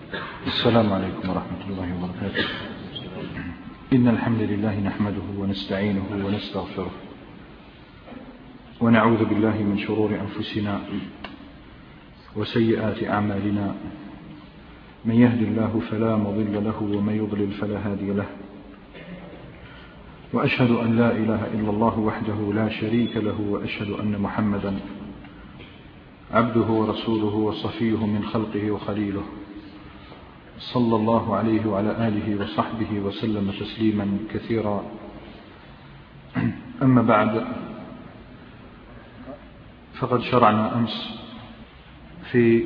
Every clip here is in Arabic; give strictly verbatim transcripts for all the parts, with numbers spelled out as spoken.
السلام عليكم ورحمة الله وبركاته. إن الحمد لله نحمده ونستعينه ونستغفره ونعوذ بالله من شرور أنفسنا وسيئات أعمالنا، من يهد الله فلا مضل له ومن يضلل فلا هادي له، وأشهد أن لا إله إلا الله وحده لا شريك له، وأشهد أن محمدا عبده ورسوله وصفيه من خلقه وخليله، صلى الله عليه وعلى آله وصحبه وسلم تسليما كثيرا. أما بعد، فقد شرعنا أمس في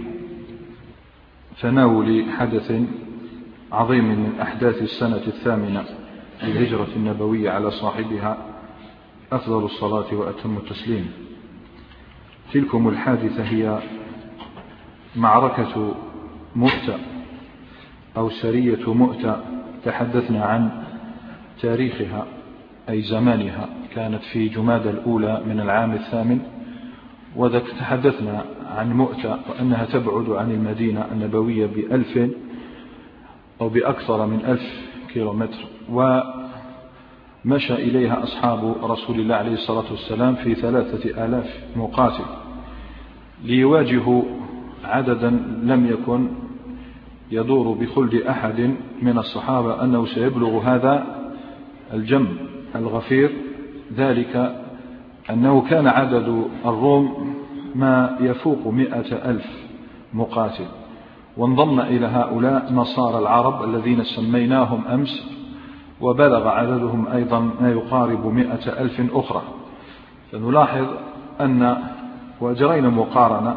تناول حدث عظيم من أحداث السنة الثامنة للهجرة النبوية على صاحبها أفضل الصلاة وأتم التسليم. تلكم الحادثة هي معركة مؤتة أو سرية مؤتة. تحدثنا عن تاريخها أي زمانها، كانت في جمادى الأولى من العام الثامن، وتحدثنا عن مؤتة وأنها تبعد عن المدينة النبوية بألف أو بأكثر من ألف كيلومتر، ومشى إليها أصحاب رسول الله عليه الصلاة والسلام في ثلاثة آلاف مقاتل ليواجهوا عددا لم يكن يدور بخلد أحد من الصحابة أنه سيبلغ هذا الجم الغفير، ذلك أنه كان عدد الروم ما يفوق مئة ألف مقاتل، وانضم إلى هؤلاء نصارى العرب الذين سميناهم أمس، وبلغ عددهم أيضا ما يقارب مئة ألف أخرى. فنلاحظ أن وجرينا مقارنة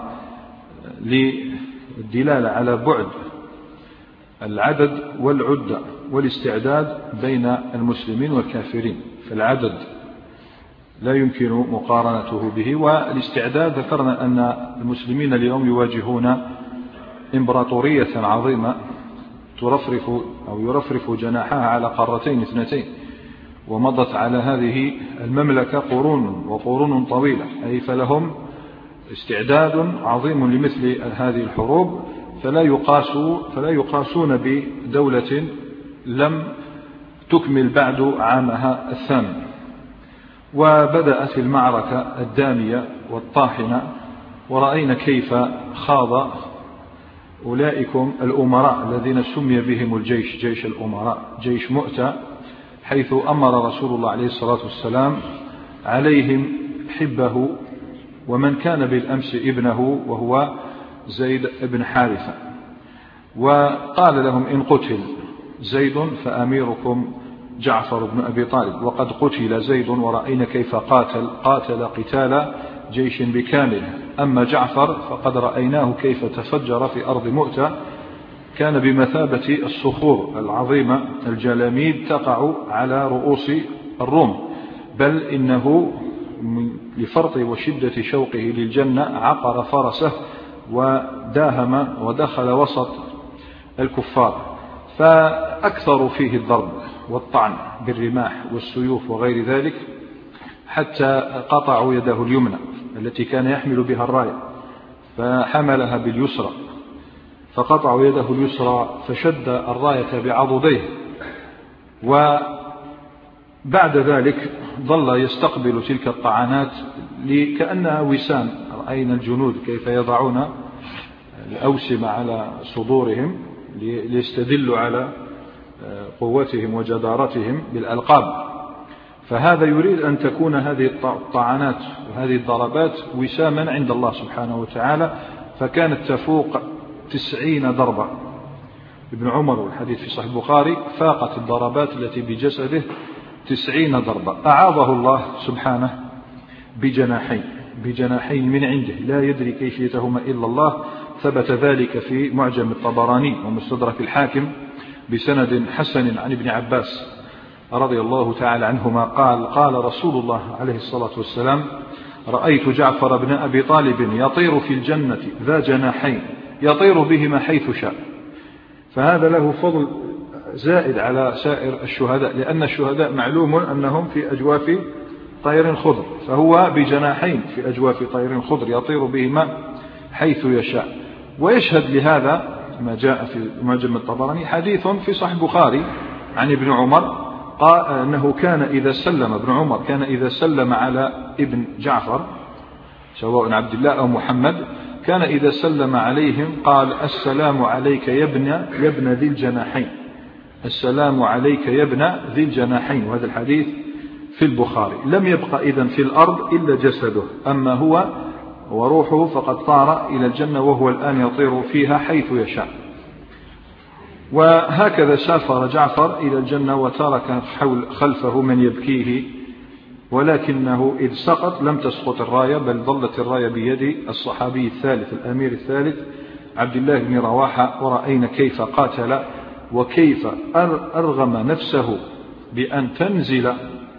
للدلالة على بعد العدد والعدة والاستعداد بين المسلمين والكافرين. فالعدد لا يمكن مقارنته به، والاستعداد ذكرنا أن المسلمين اليوم يواجهون إمبراطورية عظيمة ترفرف أو يرفرف جناحها على قارتين اثنتين، ومضت على هذه المملكة قرون وقرون طويلة، أي فلهم استعداد عظيم لمثل هذه الحروب، فلا يقاسوا فلا يقاسون بدولة لم تكمل بعد عامها الثامن. وبدأت المعركة الدامية والطاحنة، ورأينا كيف خاض أولئكم الأمراء الذين سمي بهم الجيش جيش الأمراء، جيش مؤتة، حيث أمر رسول الله عليه الصلاة والسلام عليهم حبه ومن كان بالأمس ابنه وهو زيد بن حارثة، وقال لهم: إن قتل زيد فأميركم جعفر بن أبي طالب، وقد قتل زيد ورأينا كيف قاتل قاتل قتال جيش بكامل، أما جعفر فقد رأيناه كيف تفجر في أرض مؤتة، كان بمثابة الصخور العظيمة الجلاميد تقع على رؤوس الروم، بل إنه لفرط وشدة شوقه للجنة عقر فرسه وداهم ودخل وسط الكفار، فأكثروا فيه الضرب والطعن بالرماح والسيوف وغير ذلك، حتى قطعوا يده اليمنى التي كان يحمل بها الراية، فحملها باليسرى، فقطعوا يده اليسرى فشد الراية بعضديه، وبعد ذلك ظل يستقبل تلك الطعنات كأنها وسام. رأينا الجنود كيف يضعون الأوسم على صدورهم ليستدلوا على قوتهم وجدارتهم بالألقاب، فهذا يريد أن تكون هذه الطعنات وهذه الضربات وساما عند الله سبحانه وتعالى، فكانت تفوق تسعين ضربة. ابن عمر والحديث في صحيح البخاري فاقت الضربات التي بجسده تسعين ضربة. أعاضه الله سبحانه بجناحين بجناحين من عنده لا يدري كيفيتهما إلا الله، ثبت ذلك في معجم الطبراني ومستدرك الحاكم بسند حسن عن ابن عباس رضي الله تعالى عنهما قال: قال رسول الله عليه الصلاة والسلام: رأيت جعفر بن أبي طالب يطير في الجنة ذا جناحين يطير بهما حيث شاء. فهذا له فضل زائد على سائر الشهداء، لأن الشهداء معلوم أنهم في أجواف طير خضر، فهو بجناحين في أجواف طير خضر يطير بهما حيث يشاء. ويشهد لهذا ما جاء في معجم الطبراني حديث في صحيح البخاري عن ابن عمر قال أنه كان إذا سلم ابن عمر كان إذا سلم على ابن جعفر سواء عبد الله أو محمد كان إذا سلم عليهم قال السلام عليك يا ابن يا ابن ذي الجناحين السلام عليك يا ابن ذي الجناحين. وهذا الحديث في البخاري. لم يبقى إذن في الأرض إلا جسده، أما هو وروحه فقد طار إلى الجنة وهو الآن يطير فيها حيث يشاء. وهكذا سافر جعفر إلى الجنة وترك حول خلفه من يبكيه، ولكنه إذ سقط لم تسقط الراية بل ظلت الراية بيد الصحابي الثالث الأمير الثالث عبد الله بن رواحة. ورأينا كيف قاتل وكيف أرغم نفسه بأن تنزل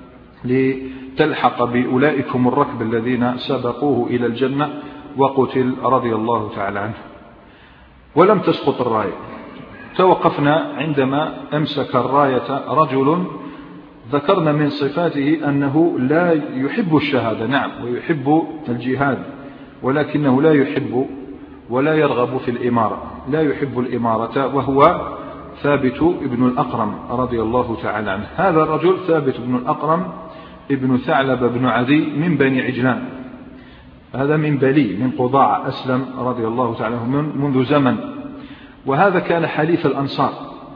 لتلحق بأولئكم الركب الذين سبقوه إلى الجنة، وقتل رضي الله تعالى عنه. ولم تسقط الراية. توقفنا عندما أمسك الراية رجل ذكرنا من صفاته أنه لا يحب الشهادة، نعم ويحب الجهاد، ولكنه لا يحب ولا يرغب في الإمارة، لا يحب الإمارة، وهو ثابت ابن الأقرم رضي الله تعالى عنه. هذا الرجل ثابت ابن الأقرم ابن ثعلب بن عدي من بني عجلان، هذا من بلي من قضاع أسلم رضي الله تعالى عنه منذ زمن، وهذا كان حليف الأنصار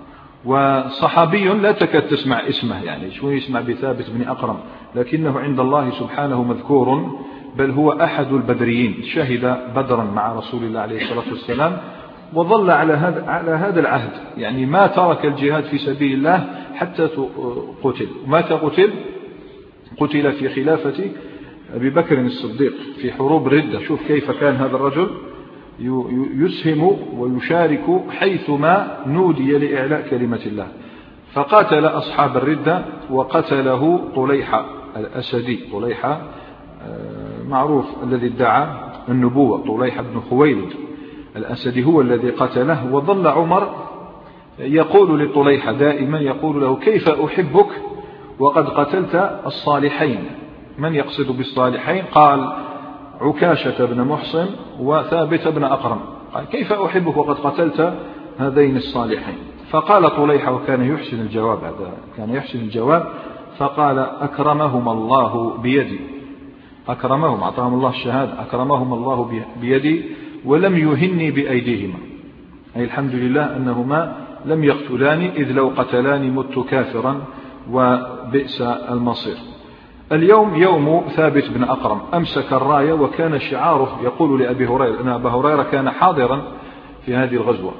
وصحابي لا تكاد تسمع اسمه، يعني شو يسمع بثابت بن أقرم، لكنه عند الله سبحانه مذكور، بل هو أحد البدريين، شهد بدرا مع رسول الله عليه الصلاة والسلام، وظل على هذا على هذا العهد، يعني ما ترك الجهاد في سبيل الله حتى قتل. ومتى قتل؟ قتل في خلافة أبي بكر الصديق في حروب ردة. شوف كيف كان هذا الرجل يسهم ويشارك حيثما نودي لإعلاء كلمة الله، فقاتل أصحاب الردة وقتله طليحة الأسدي. طليحة معروف الذي ادعى النبوة، طليحة بن خويلد الأسدي هو الذي قتله. وظل عمر يقول لطليحة دائما، يقول له كيف أحبك وقد قتلت الصالحين. من يقصد بالصالحين؟ قال عكاشة بن محصن وثابت بن أقرم. قال كيف أحبك وقد قتلت هذين الصالحين؟ فقال طليحة وكان يحسن الجواب، هذا كان يحسن الجواب، فقال أكرمهم الله بيدي، أكرمهم أعطاهم الله الشهادة، أكرمهم الله بيدي ولم يهني بأيديهما، أي الحمد لله أنهما لم يقتلاني، إذ لو قتلاني مت كافرا وبئس المصير. اليوم يوم ثابت بن أقرم، أمسك الراية وكان شعاره يقول لأبي هريرة، أن أبا هريرة كان حاضرا في هذه الغزوة،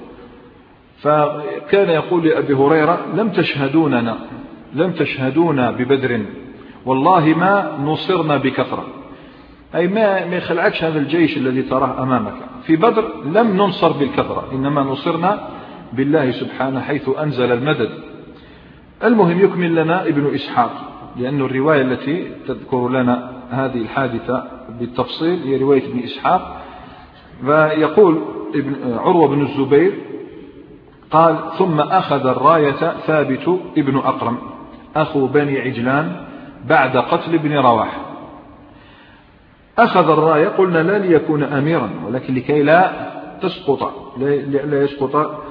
فكان يقول لأبي هريرة لم تشهدوننا لم تشهدونا ببدر والله ما نصرنا بكثرة، أي ما ما يخلعكش هذا الجيش الذي تراه أمامك، في بدر لم ننصر بالكثرة، إنما نصرنا بالله سبحانه حيث أنزل المدد. المهم يكمل لنا ابن إسحاق، لأن الرواية التي تذكر لنا هذه الحادثة بالتفصيل هي رواية ابن إسحاق. فيقول ابن عروة بن الزبير قال ثم أخذ الراية ثابت ابن أقرم أخو بني عجلان بعد قتل ابن رواح. أخذ الراية قلنا لا ليكون أميرا، ولكن لكي لا تسقط لا يسقط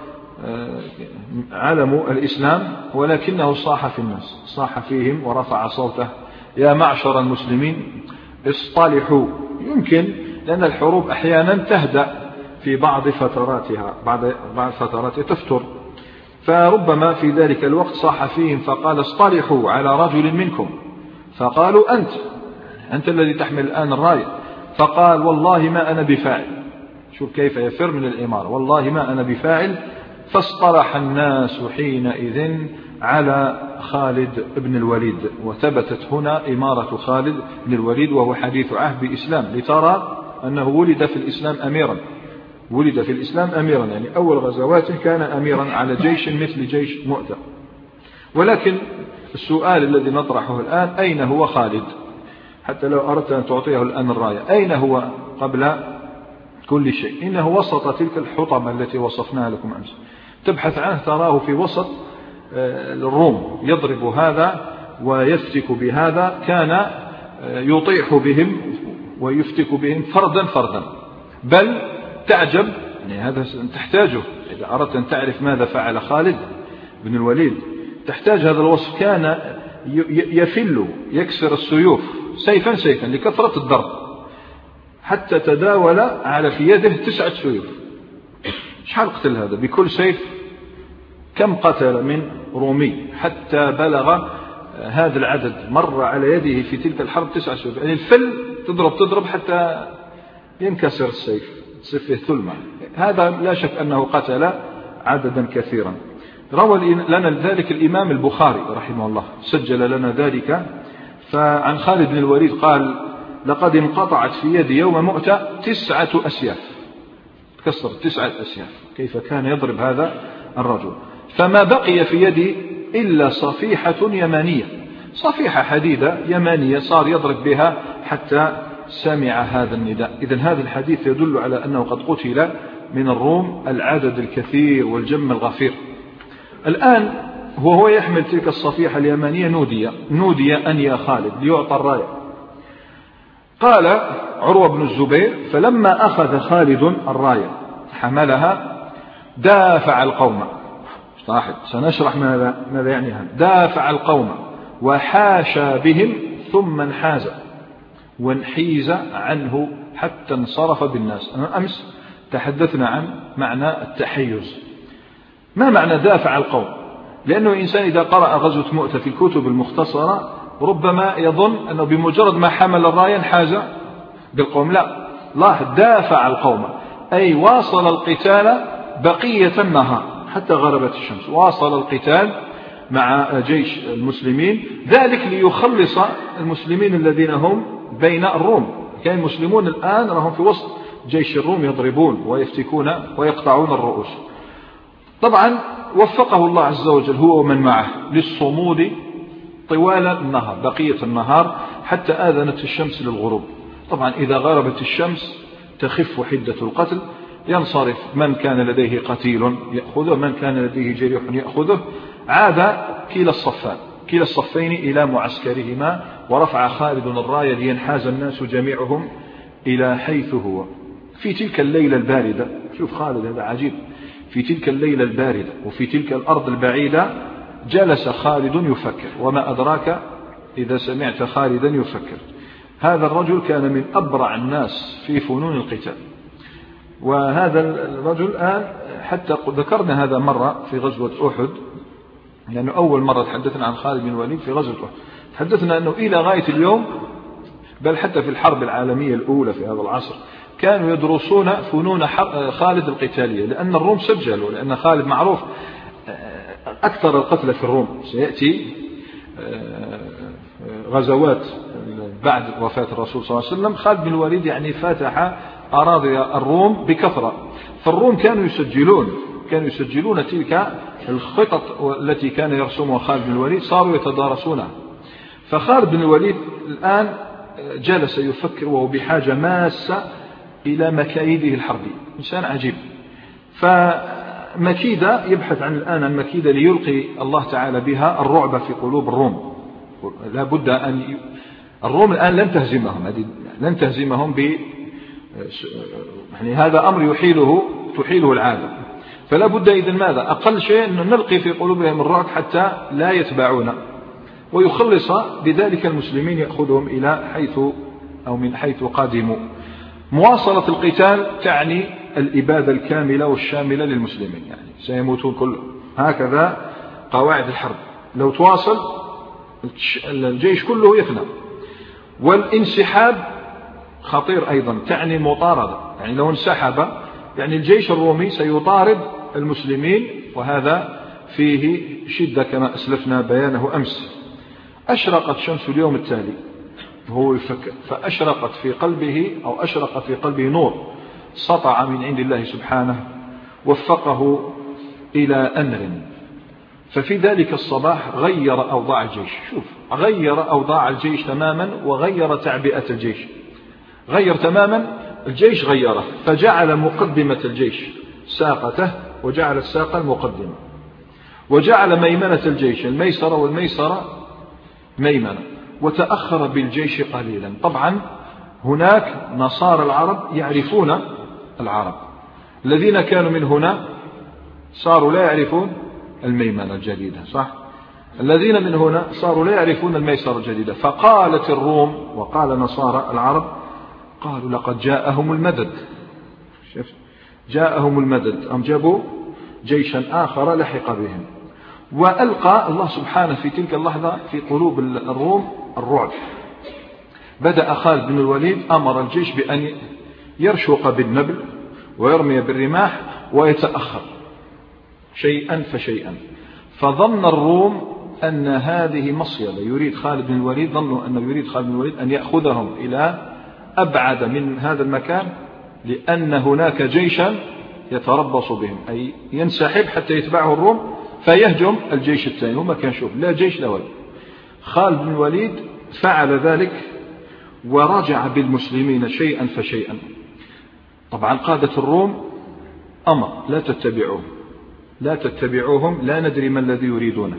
علم الإسلام، ولكنه صاح في الناس، صاح فيهم ورفع صوته يا معشر المسلمين اصطلحوا. يمكن لأن الحروب أحيانا تهدأ في بعض فتراتها، بعض بعض فتراتها تفتر، فربما في ذلك الوقت صاح فيهم فقال اصطلحوا على رجل منكم، فقالوا أنت أنت الذي تحمل الآن الراية، فقال والله ما أنا بفاعل. شوف كيف يفر من الإمارة، والله ما أنا بفاعل. فاصطلح الناس حينئذ على خالد بن الوليد، وثبتت هنا إمارة خالد بن الوليد وهو حديث عهد بإسلام، لترى أنه ولد في الإسلام أميرا، ولد في الإسلام أميرا، يعني أول غزواته كان أميرا على جيش مثل جيش مؤتة. ولكن السؤال الذي نطرحه الآن أين هو خالد؟ حتى لو أردت أن تعطيه الآن الراية، أين هو قبل كل شيء؟ إنه وسط تلك الحطمة التي وصفناها لكم أمس، تبحث عنه تراه في وسط الروم، يضرب هذا ويفتك بهذا، كان يطيح بهم ويفتك بهم فردا فردا، بل تعجب يعني هذا تحتاجه إذا أردت أن تعرف ماذا فعل خالد بن الوليد، تحتاج هذا الوصف. كان يفل يكسر السيوف سيفا سيفا لكثرة الضرب، حتى تداول على في يده تسعة سيوف. شحال قتل هذا بكل سيف؟ كم قتل من رومي حتى بلغ هذا العدد؟ مر على يده في تلك الحرب تسعة سيوف. يعني الفل تضرب تضرب حتى ينكسر السيف، تصير فيه ثلمة. هذا لا شك أنه قتل عددا كثيرا. روى لنا ذلك الإمام البخاري رحمه الله، سجل لنا ذلك. فعن خالد بن الوليد قال: لقد انقطعت في يدي يوم مؤتة تسعة أسياف، تكسر تسعة أسياف. كيف كان يضرب هذا الرجل؟ فما بقي في يدي إلا صفيحة يمانية، صفيحة حديدة يمانية صار يضرب بها حتى سمع هذا النداء. إذن هذا الحديث يدل على أنه قد قتل من الروم العدد الكثير والجم الغفير. الآن وهو يحمل تلك الصفيحة اليمانية نودي نودي أن يا خالد ليعطى الراية. قال عروة بن الزبير: فلما أخذ خالد الراية حملها دافع القوم. سنشرح ماذا, ماذا يعني هذا. دافع القوم وحاشى بهم ثم انحاز وانحيز عنه حتى انصرف بالناس. أمس تحدثنا عن معنى التحيز. ما معنى دافع القوم؟ لأنه إنسان إذا قرأ غزوة مؤتة في الكتب المختصرة ربما يظن أنه بمجرد ما حمل الراية انحاز بالقوم. لا، الله دافع القوم أي واصل القتال بقية النهار حتى غربت الشمس. واصل القتال مع جيش المسلمين، ذلك ليخلص المسلمين الذين هم بين الروم. كان المسلمون الآن راهم في وسط جيش الروم يضربون ويفتكون ويقطعون الرؤوس. طبعا وفقه الله عز وجل هو ومن معه للصمود طوال النهار، بقية النهار حتى آذنت الشمس للغروب. طبعا إذا غربت الشمس تخف حدة القتل، ينصرف من كان لديه قتيل يأخذه، من كان لديه جريح يأخذه. عاد كلا الصفان كلا الصفين إلى معسكرهما، ورفع خالد الراية لينحاز الناس جميعهم إلى حيث هو. في تلك الليلة الباردة، شوف خالد هذا عجيب، في تلك الليلة الباردة وفي تلك الأرض البعيدة جلس خالد يفكر. وما أدراك إذا سمعت خالدا يفكر؟ هذا الرجل كان من أبرع الناس في فنون القتال. وهذا الرجل الآن حتى ذكرنا هذا مرة في غزوة أحد، لأنه يعني أول مرة تحدثنا عن خالد بن الوليد في غزوة أحد. تحدثنا أنه إلى غاية اليوم، بل حتى في الحرب العالمية الأولى في هذا العصر، كانوا يدرسون فنون خالد القتالية، لأن الروم سجلوا، لأن خالد معروف أكثر القتلى في الروم. سيأتي غزوات بعد وفاة الرسول صلى الله عليه وسلم، خالد بن الوليد يعني فتح أراضي الروم بكثرة. فالروم كانوا يسجلون كانوا يسجلون تلك الخطط التي كان يرسمها خالد بن الوليد، صاروا يتدارسونها. فخالد بن الوليد الآن جلس يفكر وهو بحاجة ماسة إلى مكايده الحربية، إنسان عجيب. فمكيدة يبحث عن الآن عن مكيدة ليلقي الله تعالى بها الرعب في قلوب الروم. لا بد أن ي... الروم الآن لن تهزمهم، لن تهزمهم ب يعني هذا أمر يحيله تحيله العادة. فلا بد إذن ماذا؟ أقل شيء أن نلقي في قلوبهم الرعب حتى لا يتبعونا، ويخلص بذلك المسلمين، يأخذهم إلى حيث أو من حيث قادموا. مواصلة القتال تعني الإبادة الكاملة والشاملة للمسلمين، يعني سيموتون كلهم. هكذا قواعد الحرب، لو تواصل الجيش كله يفنى. والانسحاب خطير أيضا، تعني المطاردة، يعني لو انسحب يعني الجيش الرومي سيطارد المسلمين، وهذا فيه شدة كما أسلفنا بيانه أمس. أشرقت شمس اليوم التالي وهو يفكر، فأشرقت في قلبه أو أشرق في قلبه نور سطع من عند الله سبحانه، وفقه إلى أمر. ففي ذلك الصباح غير أوضاع الجيش. شوف، غير أوضاع الجيش تماما، وغير تعبئة الجيش، غير تماما الجيش غيره. فجعل مقدمة الجيش ساقته، وجعل الساقة المقدمة، وجعل ميمنة الجيش الميسرة والميسرة ميمنة، وتأخر بالجيش قليلا. طبعا هناك نصارى العرب يعرفون العرب، الذين كانوا من هنا صاروا لا يعرفون الميمنة الجديدة، صح؟ الذين من هنا صاروا لا يعرفون الميسرة الجديدة. فقالت الروم وقال نصارى العرب قالوا لقد جاءهم المدد، شفت؟ جاءهم المدد، أم جابوا جيشا آخر لحق بهم. وألقى الله سبحانه في تلك اللحظة في قلوب الروم الرعب. بدأ خالد بن الوليد أمر الجيش بأن يرشق بالنبل ويرمي بالرماح ويتأخر شيئا فشيئا. فظن الروم أن هذه مصيدة يريد خالد بن الوليد، ظنوا أنه يريد خالد بن الوليد أن يأخذهم إلى أبعد من هذا المكان، لأن هناك جيشا يتربص بهم، أي ينسحب حتى يتبعه الروم فيهجم الجيش الثاني. وما كان شوف لا جيش لا ولا. خالد بن الوليد فعل ذلك ورجع بالمسلمين شيئا فشيئا. طبعا قادة الروم أمر لا تتبعوهم لا تتبعوهم لا ندري ما الذي يريدونه.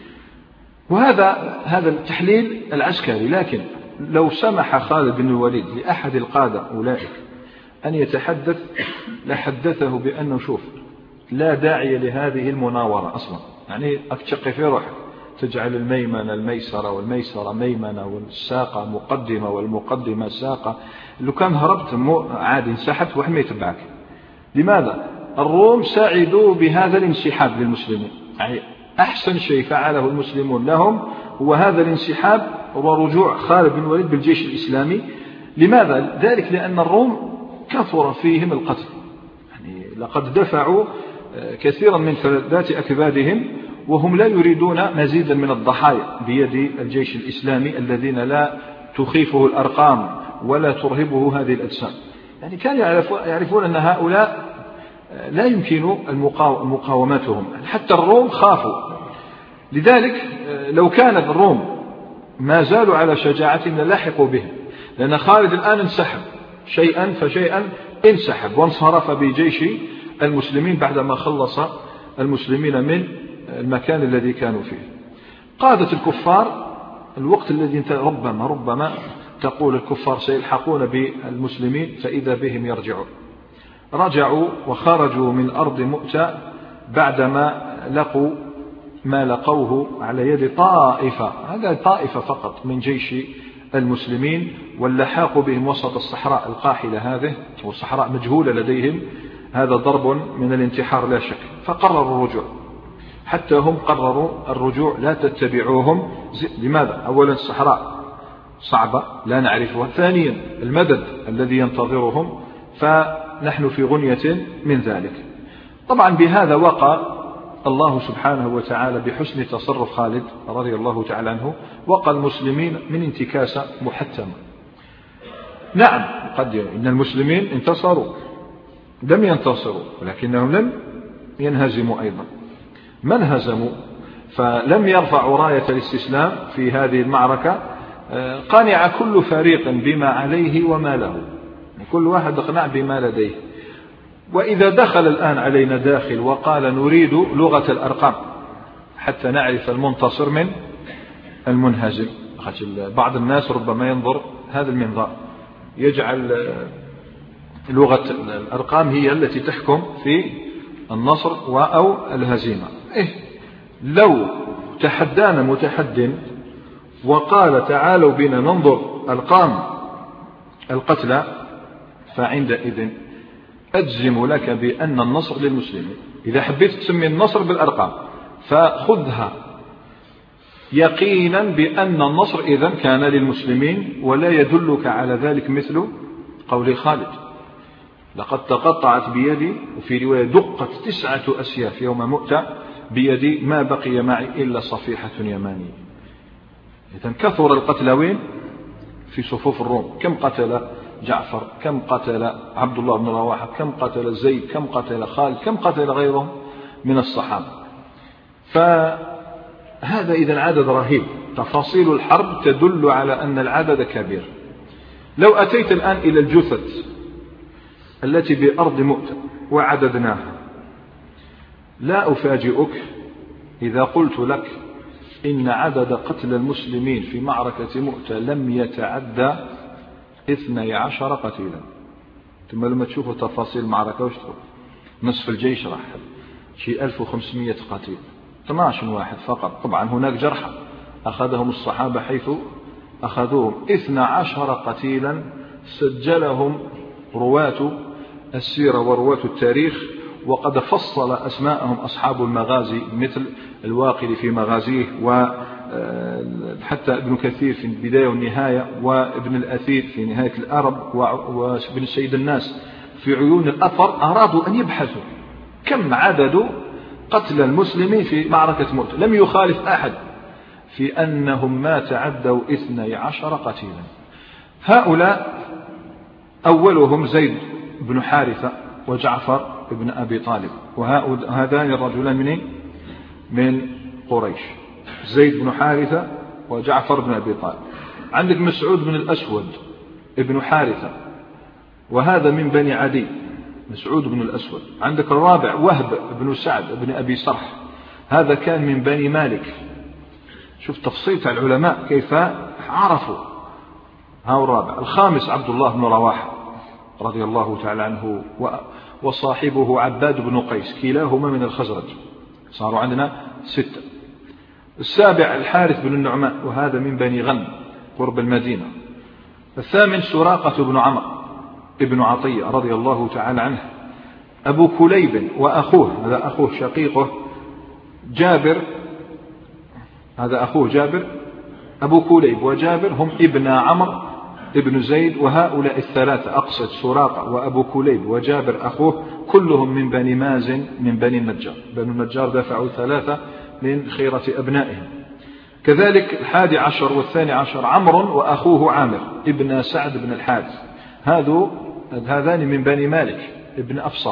وهذا هذا التحليل العسكري. لكن لو سمح خالد بن الوليد لأحد القادة أولئك أن يتحدث لحدثه بأنه شوف لا داعي لهذه المناورة أصلا، يعني أكتشق في روحك تجعل الميمنة الميسرة والميسرة ميمنة والساقة مقدمة والمقدمة ساقة. لو كان هربت عادي انسحبت واحد ما يتبعك. لماذا؟ الروم ساعدوا بهذا الانسحاب للمسلمين، يعني أحسن شيء فعله المسلمون لهم هو هذا الانسحاب ورجوع خالد بن الوليد بالجيش الإسلامي. لماذا؟ ذلك لأن الروم كثر فيهم القتل، يعني لقد دفعوا كثيرا من فلذات أكبادهم وهم لا يريدون مزيدا من الضحايا بيد الجيش الإسلامي الذين لا تخيفه الأرقام ولا ترهبه هذه الأجسام. يعني كانوا يعرفون أن هؤلاء لا يمكن مقاومتهم، حتى الروم خافوا. لذلك لو كانت الروم ما زالوا على شجاعتهم للاحقوا بهم، لأن خالد الآن انسحب شيئا فشيئا، انسحب وانصرف بجيش المسلمين بعدما خلص المسلمين من المكان الذي كانوا فيه. قادة الكفار الوقت الذي ربما ربما تقول الكفار سيلحقون بالمسلمين فإذا بهم يرجعون. رجعوا وخرجوا من أرض مؤتة بعدما لقوا ما لقوه على يد طائفة، هذا طائفة فقط من جيش المسلمين، واللحاق بهم وسط الصحراء القاحلة هذه، والصحراء مجهولة لديهم، هذا ضرب من الانتحار لا شك. فقرروا الرجوع، حتى هم قرروا الرجوع لا تتبعوهم. لماذا؟ أولا الصحراء صعبة لا نعرفها، ثانيا المدد الذي ينتظرهم، فنحن في غنية من ذلك. طبعا بهذا وقع الله سبحانه وتعالى بحسن تصرف خالد رضي الله تعالى عنه وقى المسلمين من انتكاسة محتمة. نعم قد إن المسلمين انتصروا، لم ينتصروا، ولكنهم لم ينهزموا أيضا. ما انهزموا فلم يرفعوا راية الاستسلام في هذه المعركة. قنع كل فريق بما عليه وما له، كل واحد اقنع بما لديه. وإذا دخل الآن علينا داخل وقال نريد لغة الأرقام حتى نعرف المنتصر من المنهزم، بعض الناس ربما ينظر هذا المنظار، يجعل لغة الأرقام هي التي تحكم في النصر أو الهزيمة. إيه لو تحدانا متحد وقال تعالوا بنا ننظر أرقام القتلى، فعندئذ أجزم لك بأن النصر للمسلمين. إذا حبيت تسمي النصر بالأرقام فخذها يقينا بأن النصر إذن كان للمسلمين، ولا يدلك على ذلك مثل قول خالد لقد تقطعت بيدي، وفي رواية دقت تسعة أسياف يوم مؤتة بيدي ما بقي معي إلا صفيحة يمانية. إذن كثر القتلى وين؟ في صفوف الروم. كم قتل جعفر، كم قتل عبد الله بن رواحة، كم قتل زيد، كم قتل خالد، كم قتل غيرهم من الصحابة. فهذا إذن عدد رهيب. تفاصيل الحرب تدل على أن العدد كبير. لو أتيت الآن إلى الجثث التي بأرض مؤتة وعددناها، لا أفاجئك إذا قلت لك إن عدد قتل المسلمين في معركة مؤتة لم يتعدى اثني عشر قتيلا. ثم لما تشوفوا تفاصيل المعركة وش تقول؟ نصف الجيش رحل، شيء ألف وخمسمائة قتيل، اثني عشر واحد فقط. طبعا هناك جرحى أخذهم الصحابة حيث أخذوهم، اثني عشر قتيلا سجلهم رواة السيرة ورواة التاريخ، وقد فصل أسماءهم أصحاب المغازي مثل الواقدي في مغازيه، وحتى ابن كثير في البداية والنهاية، وابن الأثير في نهاية الأرب، وابن سيد الناس في عيون الأثر. أرادوا أن يبحثوا كم عدد قتل المسلمين في معركة مؤتة، لم يخالف أحد في أنهم ما تعدوا اثني عشر قتيلا. هؤلاء أولهم زيد بن حارثة وجعفر بن أبي طالب، وهذان الرجلان من من قريش، زيد بن حارثة وجعفر بن أبي طالب. عندك مسعود بن الأسود ابن حارثة، وهذا من بني عدي، مسعود بن الأسود. عندك الرابع وهب بن سعد بن أبي صرح، هذا كان من بني مالك. شوف تفصيل العلماء كيف عرفوا. هذا الرابع. الخامس عبد الله بن رواحة رضي الله تعالى عنه، وصاحبه عباد بن قيس، كلاهما من الخزرج، صاروا عندنا ستة. السابع الحارث بن النعمان، وهذا من بني غنم قرب المدينة. الثامن سراقة بن عمرو ابن عطية رضي الله تعالى عنه. أبو كليب وأخوه، هذا أخوه شقيقه جابر، هذا أخوه جابر. أبو كليب وجابر هم ابن عمرو ابن زيد، وهؤلاء الثلاثة أقصد سراقة وأبو كليب وجابر أخوه كلهم من بني مازن من بني النجار. بني النجار دفعوا ثلاثة من خيرة أبنائهم. كذلك الحادي عشر والثاني عشر عمرو وأخوه عامر ابن سعد بن الحارث، هذو هذان من بني مالك ابن أفصى.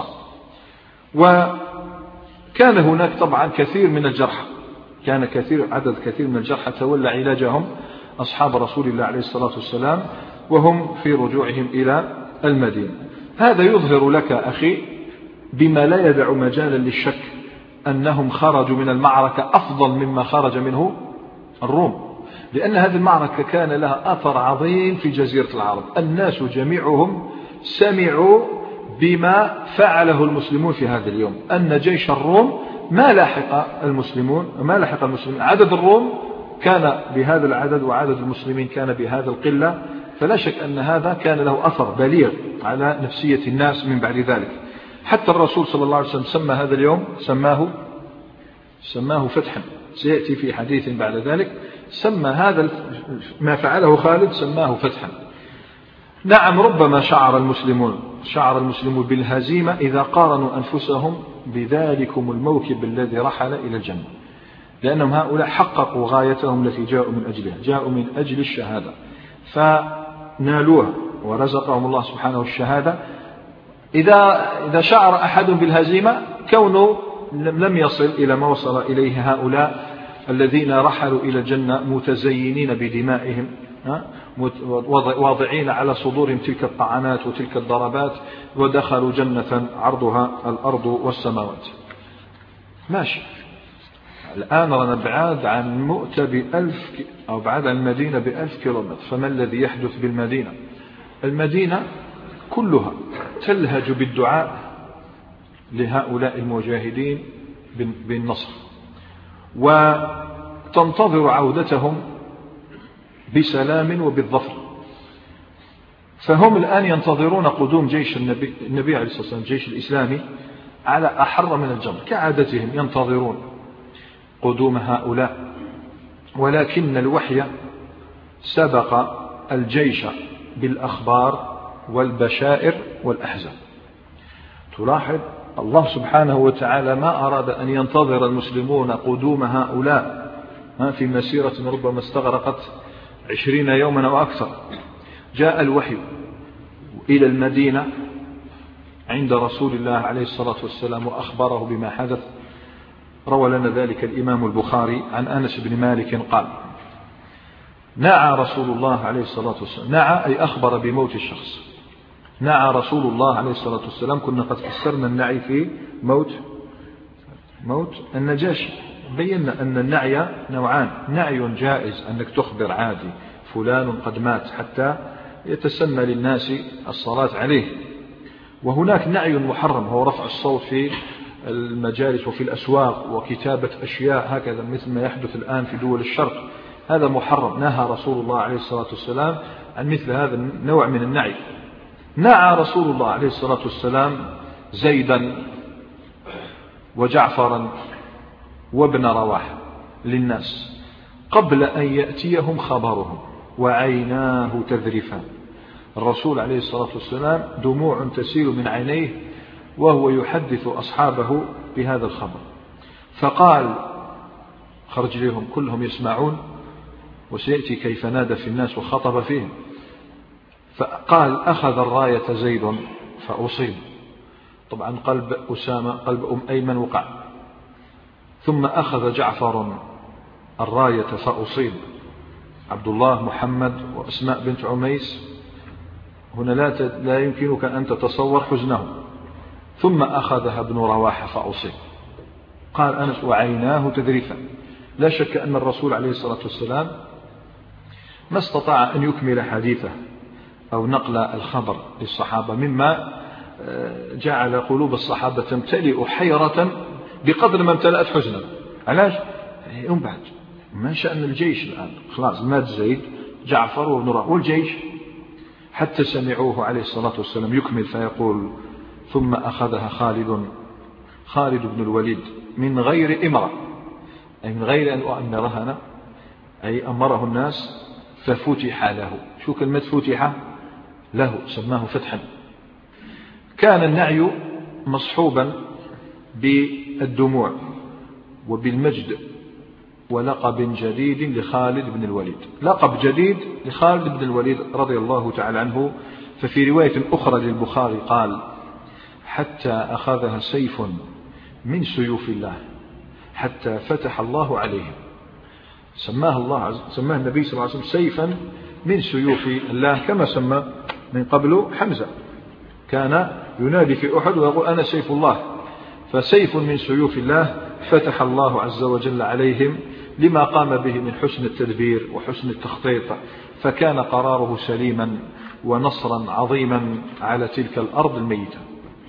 وكان هناك طبعا كثير من الجرحى، كان كثير عدد كثير من الجرحى تولى علاجهم أصحاب رسول الله عليه الصلاة والسلام وهم في رجوعهم إلى المدينة. هذا يظهر لك أخي بما لا يدع مجالا للشك أنهم خرجوا من المعركة أفضل مما خرج منه الروم، لأن هذه المعركة كان لها أثر عظيم في جزيرة العرب. الناس جميعهم سمعوا بما فعله المسلمون في هذا اليوم، أن جيش الروم ما لاحق المسلمون ما لاحق المسلمين. عدد الروم كان بهذا العدد وعدد المسلمين كان بهذا القلة، فلا شك أن هذا كان له أثر بليغ على نفسية الناس من بعد ذلك. حتى الرسول صلى الله عليه وسلم سمى هذا اليوم سماه سماه فتحا، سيأتي في حديث بعد ذلك. سمى هذا ما فعله خالد سماه فتحا. نعم، ربما شعر المسلمون شعر المسلمون بالهزيمة إذا قارنوا أنفسهم بذلكم الموكب الذي رحل إلى الجنة، لأنهم هؤلاء حققوا غايتهم التي جاءوا من أجلها، جاءوا من أجل الشهادة فنالوها ورزقهم الله سبحانه الشهادة. إذا إذا شعر أحد بالهزيمة كونه لم يصل إلى ما وصل إليه هؤلاء الذين رحلوا إلى الجنة متزينين بدمائهم، واضعين على صدورهم تلك الطعنات وتلك الضربات، ودخلوا جنة عرضها الأرض والسماوات. ماشي. الآن رانا بعاد عن مؤتة بألف أو بعاد عن المدينة بألف كيلومتر، فما الذي يحدث بالمدينة؟ المدينة كلها تلهج بالدعاء لهؤلاء المجاهدين بالنصر، وتنتظر عودتهم بسلام وبالظفر. فهم الآن ينتظرون قدوم جيش النبي, النبي عليه الصلاة والسلام، الجيش الإسلامي على أحر من الجمر كعادتهم، ينتظرون قدوم هؤلاء. ولكن الوحي سبق الجيش بالأخبار والبشائر والأحزاب. تلاحظ الله سبحانه وتعالى ما أراد أن ينتظر المسلمون قدوم هؤلاء في مسيرة ربما استغرقت عشرين يوما أو أكثر. جاء الوحي إلى المدينة عند رسول الله عليه الصلاة والسلام وأخبره بما حدث. روى لنا ذلك الإمام البخاري عن أنس بن مالك قال: نعى رسول الله عليه الصلاة والسلام، نعى أي أخبر بموت الشخص، نعى رسول الله عليه الصلاة والسلام. كنا قد فسرنا النعي في موت موت النجاشي، بينا أن النعي نوعان: نعي جائز أنك تخبر عادي فلان قد مات حتى يتسنى للناس الصلاة عليه، وهناك نعي محرم هو رفع الصوت في المجالس وفي الأسواق وكتابة أشياء هكذا مثل ما يحدث الآن في دول الشرق، هذا محرم. نهى رسول الله عليه الصلاة والسلام عن مثل هذا النوع من النعي. نعى رسول الله عليه الصلاة والسلام زيدا وجعفرا وابن رواحة للناس قبل أن يأتيهم خبرهم وعيناه تذرفان. الرسول عليه الصلاة والسلام دموع تسيل من عينيه وهو يحدث أصحابه بهذا الخبر، فقال خرج لهم كلهم يسمعون وسيأتي كيف نادى في الناس وخطب فيهم، فقال أخذ الراية زيد فأصيب. طبعا قلب أسامة قلب أم أيمن وقع. ثم أخذ جعفر الراية فأصيب. عبد الله محمد وأسماء بنت عميس هنا لا لا يمكنك أن تتصور حزنه. ثم أخذها ابن رواحة فأصيب. قال أنس وعيناه تذرفا. لا شك أن الرسول عليه الصلاة والسلام ما استطاع أن يكمل حديثه أو نقل الخبر للصحابة، مما جعل قلوب الصحابة تمتلئ حيرة بقدر ما امتلأت حزنا. علاش؟ يوم بعد ما شأن الجيش الآن؟ خلاص مات زيد جعفر وابن رواحة والجيش، حتى سمعوه عليه الصلاة والسلام يكمل فيقول ثم أخذها خالد خالد بن الوليد من غير إمرة، أي من غير أن أؤمرها أنا، أي أمره الناس ففتح له. شو كلمة فتح له؟ سماه فتحا. كان النعي مصحوبا بالدموع وبالمجد ولقب جديد لخالد بن الوليد، لقب جديد لخالد بن الوليد رضي الله تعالى عنه. ففي رواية أخرى للبخاري قال حتى أخذها سيف من سيوف الله حتى فتح الله عليهم. سماه الله سماه النبي صلى الله عليه وسلم سيفا من سيوف الله، كما سمى من قبل حمزة، كان ينادي في أحد ويقول أنا سيف الله، فسيف من سيوف الله فتح الله عز وجل عليهم لما قام به من حسن التدبير وحسن التخطيط، فكان قراره سليما ونصرا عظيما على تلك الأرض الميتة.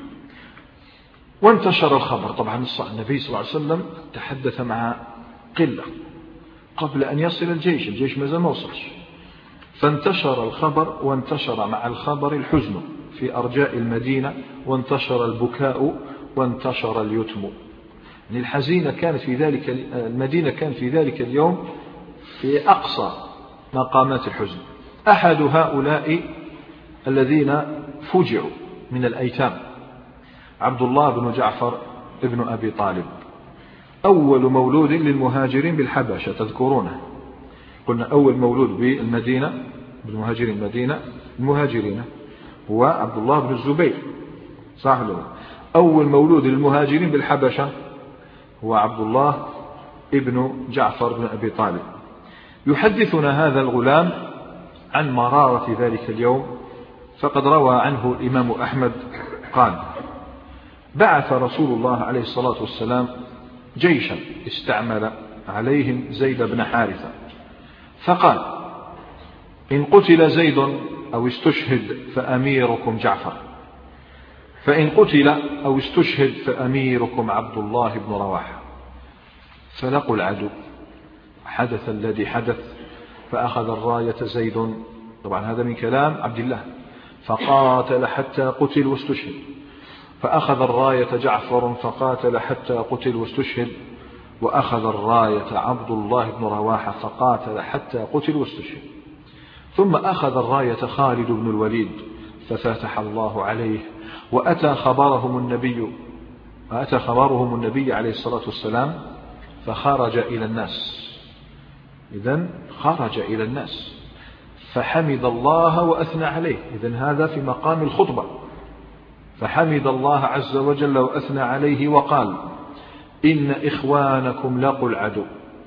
وانتشر الخبر. طبعا النبي صلى الله عليه وسلم تحدث مع قلة قبل أن يصل الجيش، الجيش ما زال ما وصلش، فانتشر الخبر وانتشر مع الخبر الحزن في أرجاء المدينة، وانتشر البكاء وانتشر اليتم. يعني الحزينة كانت في ذلك المدينة كان في ذلك اليوم في أقصى مقامات الحزن. أحد هؤلاء الذين فجعوا من الأيتام عبد الله بن جعفر ابن أبي طالب، أول مولود للمهاجرين بالحبشة، تذكرونه قلنا أول مولود بالمدينة بالمهاجرين المدينة المهاجرين هو عبد الله بن الزبير، صح له؟ أول مولود للمهاجرين بالحبشة هو عبد الله ابن جعفر بن أبي طالب. يحدثنا هذا الغلام عن مرارة ذلك اليوم، فقد روى عنه الإمام أحمد قال بعث رسول الله عليه الصلاة والسلام جيشا استعمل عليهم زيد بن حارثة، فقال إن قتل زيد أو استشهد فأميركم جعفر، فإن قتل أو استشهد فأميركم عبد الله بن رواحة. فلقوا العدو، حدث الذي حدث، فأخذ الراية زيد، طبعا هذا من كلام عبد الله، فقاتل حتى قتل واستشهد، فأخذ الراية جعفر فقاتل حتى قتل واستشهد، وأخذ الراية عبد الله بن رواحة فقاتل حتى قتل واستشهد، ثم أخذ الراية خالد بن الوليد ففتح الله عليه، وأتى خبرهم النبي وأتى خبرهم النبي عليه الصلاة والسلام فخرج إلى الناس. إذن خرج إلى الناس فحمد الله وأثنى عليه. إذن هذا في مقام الخطبة، فحمد الله عز وجل وأثنى عليه وقال إن إخوانكم لقوا العدو،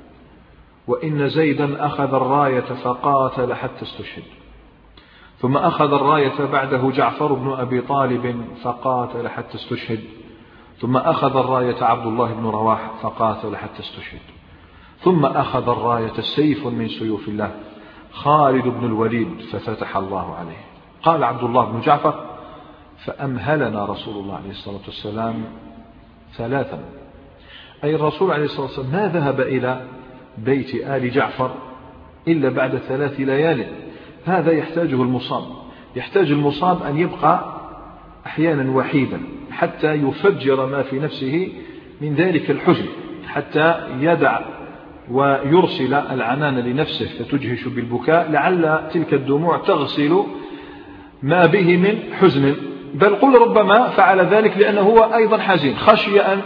وإن زيدا أخذ الراية فقاتل حتى استشهد، ثم أخذ الراية بعده جعفر بن أبي طالب فقاتل حتى استشهد، ثم أخذ الراية عبد الله بن رواحة فقاتل حتى استشهد، ثم أخذ الراية سيف من سيوف الله خالد بن الوليد ففتح الله عليه. قال عبد الله بن جعفر فأمهلنا رسول الله عليه الصلاة والسلام ثلاثا، أي الرسول عليه الصلاة والسلام ما ذهب إلى بيت آل جعفر إلا بعد ثلاث ليال. هذا يحتاجه المصاب، يحتاج المصاب أن يبقى أحيانا وحيدا حتى يفجر ما في نفسه من ذلك الحزن، حتى يدع ويرسل العنان لنفسه فتجهش بالبكاء، لعل تلك الدموع تغسل ما به من حزن، بل قل ربما فعل ذلك لأنه هو أيضا حزين، خشي أن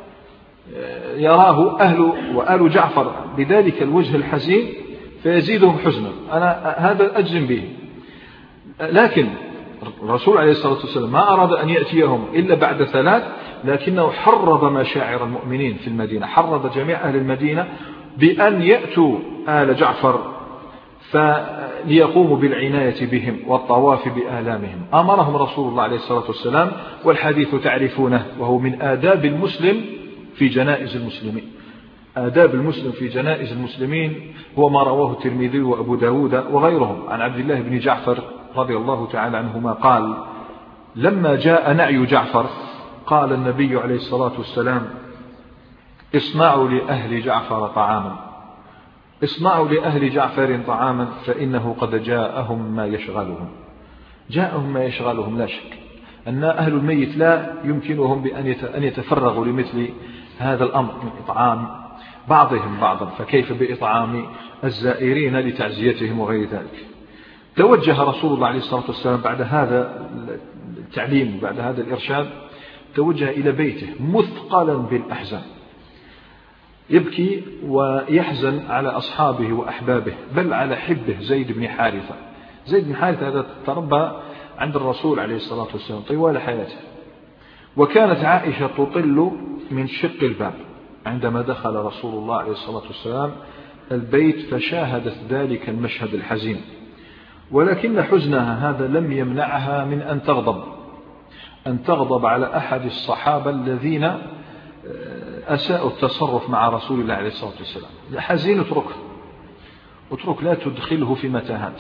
يراه أهل وآل جعفر بذلك الوجه الحزين فيزيدهم حزنا. أنا هذا أجزم به. لكن الرسول عليه الصلاة والسلام ما أراد أن يأتيهم إلا بعد ثلاث، لكنه حرض مشاعر المؤمنين في المدينة، حرض جميع أهل المدينة بأن يأتوا آل جعفر فليقوموا بالعناية بهم والطواف بآلامهم. أمرهم رسول الله عليه الصلاة والسلام، والحديث تعرفونه، وهو من آداب المسلم في جنائز المسلمين. آداب المسلم في جنائز المسلمين هو ما رواه الترمذي وأبو داود وغيرهم عن عبد الله بن جعفر رضي الله تعالى عنهما قال: لما جاء نعي جعفر قال النبي عليه الصلاة والسلام: اصنعوا لأهل جعفر طعاما، اصنعوا لأهل جعفر طعاما فإنه قد جاءهم ما يشغلهم. جاءهم ما يشغلهم، لا شك أن أهل الميت لا يمكنهم بأن يتفرغوا لمثل هذا الأمر من إطعام بعضهم بعضا، فكيف بإطعام الزائرين لتعزيتهم وغير ذلك. توجه رسول الله عليه الصلاة والسلام بعد هذا التعليم وبعد هذا الإرشاد، توجه إلى بيته مثقلا بالأحزان، يبكي ويحزن على أصحابه وأحبابه، بل على حبه زيد بن حارثة. زيد بن حارثة هذا تربى عند الرسول عليه الصلاة والسلام طوال حياته. وكانت عائشة تطل من شق الباب عندما دخل رسول الله عليه الصلاة والسلام البيت فشاهدت ذلك المشهد الحزين، ولكن حزنها هذا لم يمنعها من أن تغضب أن تغضب على أحد الصحابة الذين أساءوا التصرف مع رسول الله عليه الصلاة والسلام. حزين، اتركه اترك لا تدخله في متاهات.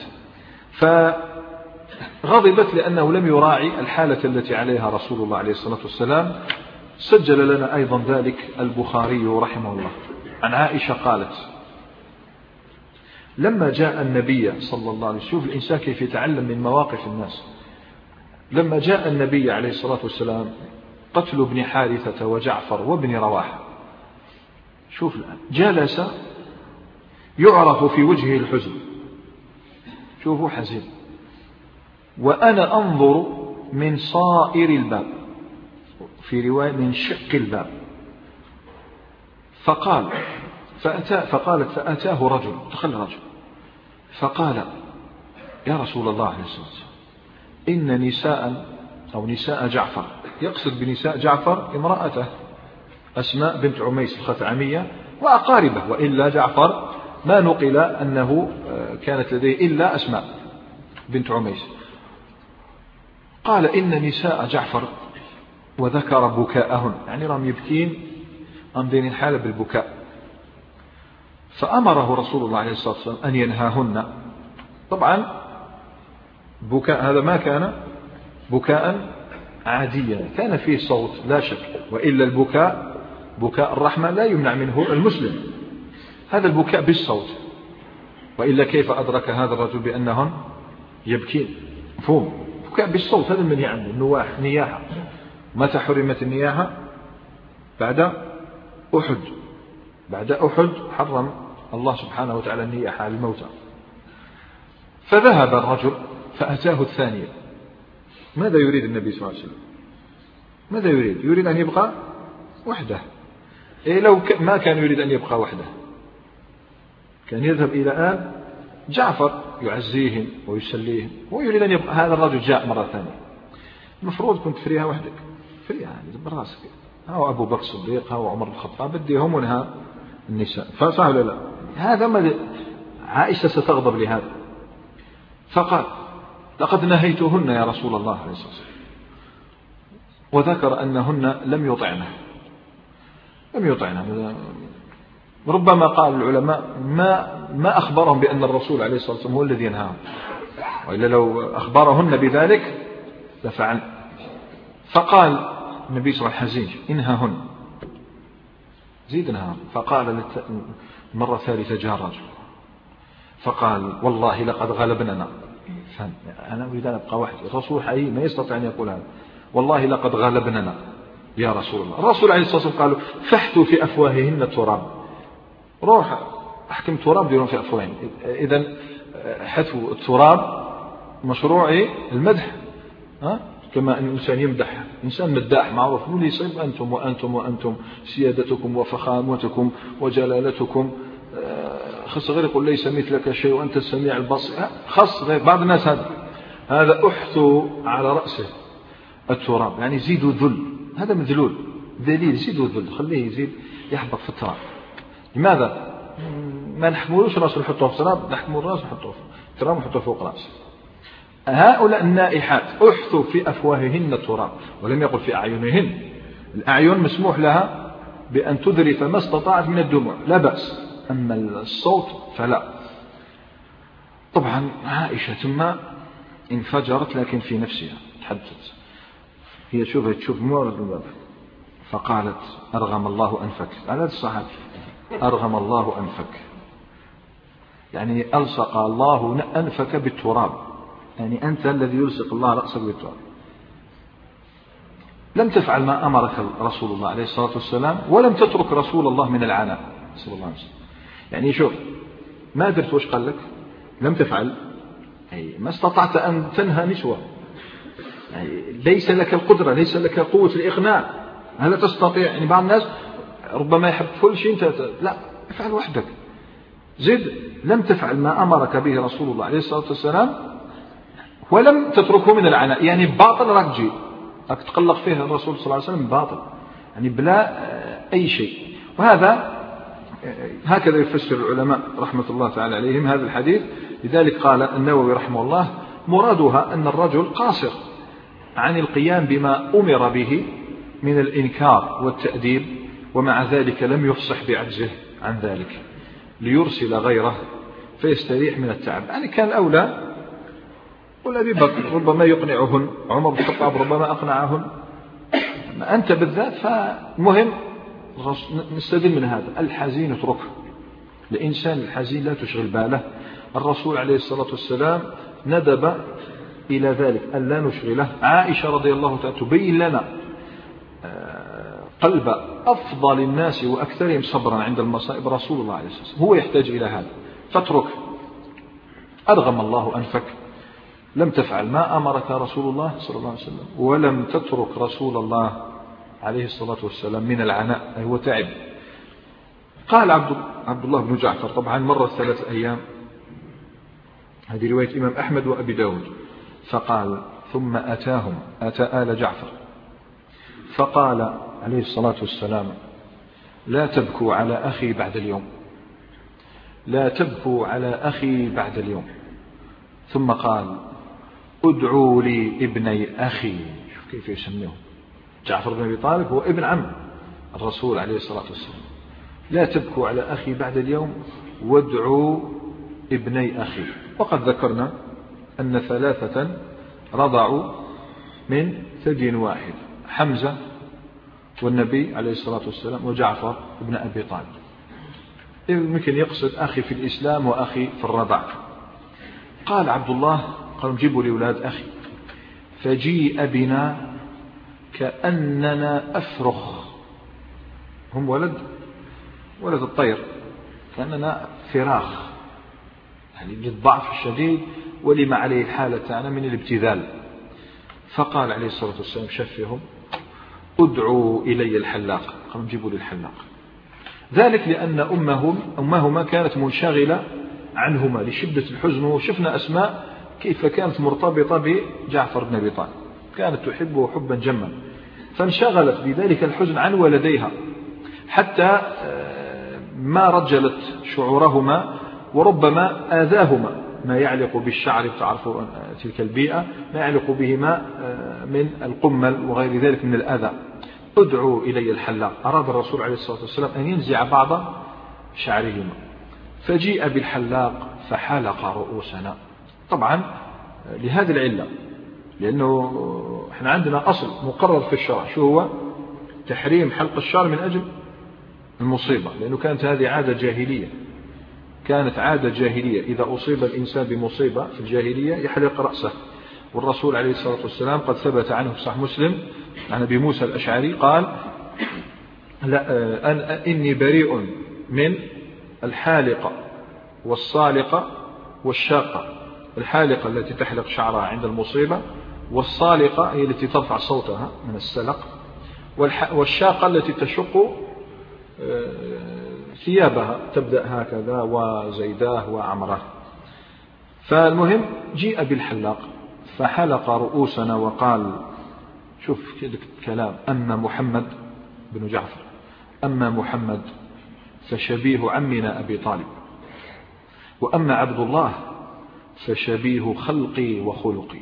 فغضبت لأنه لم يراعي الحالة التي عليها رسول الله عليه الصلاة والسلام. سجل لنا أيضا ذلك البخاري رحمه الله عن عائشة قالت: لما جاء النبي صلى الله عليه وسلم، شوف الإنسان كيف يتعلم من مواقف الناس. لما جاء النبي عليه الصلاة والسلام قتل ابن حارثة وجعفر وابن رواحة، شوف الآن جلس يعرف في وجهه الحزن، شوفوا حزين، وأنا أنظر من صائر الباب، في رواية من شق الباب. فقال فأتى فقالت فأتاه رجل، دخل رجل فقال: يا رسول الله عليه الصلاة والسلام، إن نساء أو نساء جعفر، يقصد بنساء جعفر امرأته أسماء بنت عميس الخثعمية وأقاربه، وإلا جعفر ما نقل أنه كانت لديه إلا أسماء بنت عميس. قال: إن نساء جعفر، وذكر بكاءهن، يعني رام يبكين أمدين الحالة بالبكاء. فأمره رسول الله عليه الصلاة والسلام أن ينهاهن. طبعا بكاء هذا ما كان بكاء عاديا، كان فيه صوت لا شك، وإلا البكاء بكاء الرحمة لا يمنع منه المسلم، هذا البكاء بالصوت، وإلا كيف أدرك هذا الرجل بأنهن يبكين؟ مفهوم، بكاء بالصوت هذا المنهي عنه، النواح نياحة. متى حرمت النياحة؟ بعد أحد، بعد أحد حرم الله سبحانه وتعالى النياحة على الموتى. فذهب الرجل فأتاه الثانية. ماذا يريد النبي صلى الله عليه وسلم؟ ماذا يريد؟ يريد أن يبقى وحده. إيه لو ما كان يريد أن يبقى وحده كان يذهب إلى آل جعفر يعزيهم ويسليهم، ويريد أن يبقى. هذا الرجل جاء مرة ثانية، المفروض كنت فريها وحدك، فريها براسك، هو أبو بكر الصديق، هو عمر الخطاب، بديهم ونهى النساء، فصح ولا لا؟ هذا ما عائشة ستغضب لهذا. فقال: لقد نهيتهن يا رسول الله عليه الصلاة والسلام. وذكر أنهن لم يطعنه لم يطعنه ربما قال العلماء ما ما أخبرهم بأن الرسول عليه الصلاة والسلام هو الذي ينهاهم، وإلا لو أخبرهن بذلك لفعل. فقال النبي صلى الله عليه وسلم حزين إنهاهن زيد انهار. فقال المرة الثالثة جاء رجل فقال والله لقد غلبننا. أنا أريد أن أبقى وحدي، الرسول حقيقي ما يستطيع أن يقول هذا، والله لقد غلبننا يا رسول الله. الرسول عليه الصلاة والسلام قالوا فاحتوا في أفواههن التراب، روح أحكم تراب ديرون في أفواههن. إذن حثو التراب مشروع المدح، ها؟ كما أن الإنسان يمدح، إنسان مداح معروف من يصيب أنتم وأنتم وأنتم سيادتكم وفخامتكم وجلالتكم، خص غير يقول ليس مثلك شيء وأنت السميع البصير، خص غير بعض الناس هذا هذا أحثوا على رأسه التراب، يعني زيدوا ذل، هذا مذلول دليل زيدوا ذل، خليه يزيد يحبط في التراب. لماذا ما نحملوش راسه نحطوه في التراب؟ نحمل راسه نحطوه في التراب ونحطوه فوق راسه. هؤلاء النائحات أحثوا في أفواههن التراب، ولم يقل في أعينهن. الأعين مسموح لها بأن تذرف ما استطاعت من الدموع لا بأس، أما الصوت فلا. طبعا عائشة ثم انفجرت لكن في نفسها تحدثت، هي شوفت تشوف مورد الباب فقالت أرغم الله أنفك على الصحابي، أرغم الله أنفك يعني ألصق الله أنفك بالتراب، يعني أنت الذي يلصق الله رأسك بالتراب. لم تفعل ما أمرك رسول الله عليه الصلاة والسلام، ولم تترك رسول الله من العناء صلى الله عليه وسلم. يعني شوف ما درت وش قال لك، لم تفعل، أي ما استطعت أن تنهى نسوة، يعني ليس لك القدرة، ليس لك قوة الإغناء، هل تستطيع؟ يعني بعض الناس ربما يحب كل شيء انت لا افعل وحدك. زد لم تفعل ما أمرك به رسول الله عليه الصلاة والسلام ولم تتركه من العناء، يعني باطل راك تجي راك تقلق فيه الرسول صلى الله عليه وسلم باطل، يعني بلا أي شيء. وهذا هكذا يفسر العلماء رحمة الله تعالى عليهم هذا الحديث. لذلك قال النووي رحمه الله مرادها أن الرجل قاصر عن القيام بما أمر به من الإنكار والتأديب، ومع ذلك لم يفصح بعجزه عن ذلك ليرسل غيره فيستريح من التعب. يعني كان أولى والأبي بكر ربما يقنعهن، عمر بن الخطاب ربما أقنعهن، أنت بالذات. فمهم نستدل من هذا الحزين اتركه، الإنسان الحزين لا تشغل باله. الرسول عليه الصلاة والسلام ندب إلى ذلك أن لا نشغله. عائشة رضي الله تعالى تبين لنا قلب أفضل الناس وأكثرهم صبرا عند المصائب رسول الله عليه الصلاة والسلام، هو يحتاج إلى هذا. فاترك، أرغم الله أنفك، لم تفعل ما أمرك رسول الله صلى الله عليه وسلم، ولم تترك رسول الله عليه الصلاة والسلام من العناء، أي هو تعب. قال عبد, عبد الله بن جعفر، طبعا مرة ثلاث أيام، هذه رواية إمام أحمد وأبي داود. فقال ثم أتاهم أتى آل جعفر فقال عليه الصلاة والسلام لا تبكوا على أخي بعد اليوم، لا تبكوا على أخي بعد اليوم. ثم قال ادعوا لي ابني أخي. شوف كيف يسميهم، جعفر بن أبي طالب هو ابن عم الرسول عليه الصلاة والسلام. لا تبكوا على أخي بعد اليوم وادعوا ابني أخي. وقد ذكرنا أن ثلاثة رضعوا من ثدي واحد، حمزة والنبي عليه الصلاة والسلام وجعفر بن أبي طالب. يمكن يقصد أخي في الإسلام وأخي في الرضع. قال عبد الله قالوا جيبوا لي أولاد أخي، فجيء بنا كأننا أفرخ، هم ولد ولد الطير، كأننا فراخ، يعني للضعف الشديد ولما عليه الحالة تاعنا من الابتذال. فقال عليه الصلاة والسلام شفهم ادعوا إلي الحلاق، قالوا جيبوا لي الحلاق. ذلك لأن أمهم أمهما كانت منشغلة عنهما لشدة الحزن، وشفنا أسماء كيف كانت مرتبطة بجعفر بن أبي طالب، كانت تحبه حبا جما، فانشغلت بذلك الحزن عن ولديها حتى ما رجلت شعورهما، وربما آذاهما ما يعلق بالشعر، تعرفوا تلك البيئة ما يعلق بهما من القمل وغير ذلك من الأذى. ادعوا إلي الحلاق، أراد الرسول عليه الصلاة والسلام أن ينزع بعض شعرهما، فجيء بالحلاق فحلق رؤوسنا. طبعا لهذه العلة، لأنه احنا عندنا أصل مقرر في الشرع، شو هو؟ تحريم حلق الشعر من أجل المصيبة، لأنه كانت هذه عادة جاهلية، كانت عادة جاهلية، إذا أصيب الإنسان بمصيبة في الجاهلية يحلق رأسه. والرسول عليه الصلاة والسلام قد ثبت عنه في صحيح مسلم عن أبي موسى الأشعري قال: لا أن إني بريء من الحالقة والصالقة والشاقة. الحالقة التي تحلق شعرها عند المصيبة، والصالقة هي التي ترفع صوتها من السلق، والشاقة التي تشق ثيابها تبدأ هكذا وزيداه وعمره. فالمهم جيء بالحلاق فحلق رؤوسنا وقال: شوف كلام، أما محمد بن جعفر، أما محمد فشبيه عمنا أبي طالب، وأما عبد الله فشبيه خلقي وخلقي.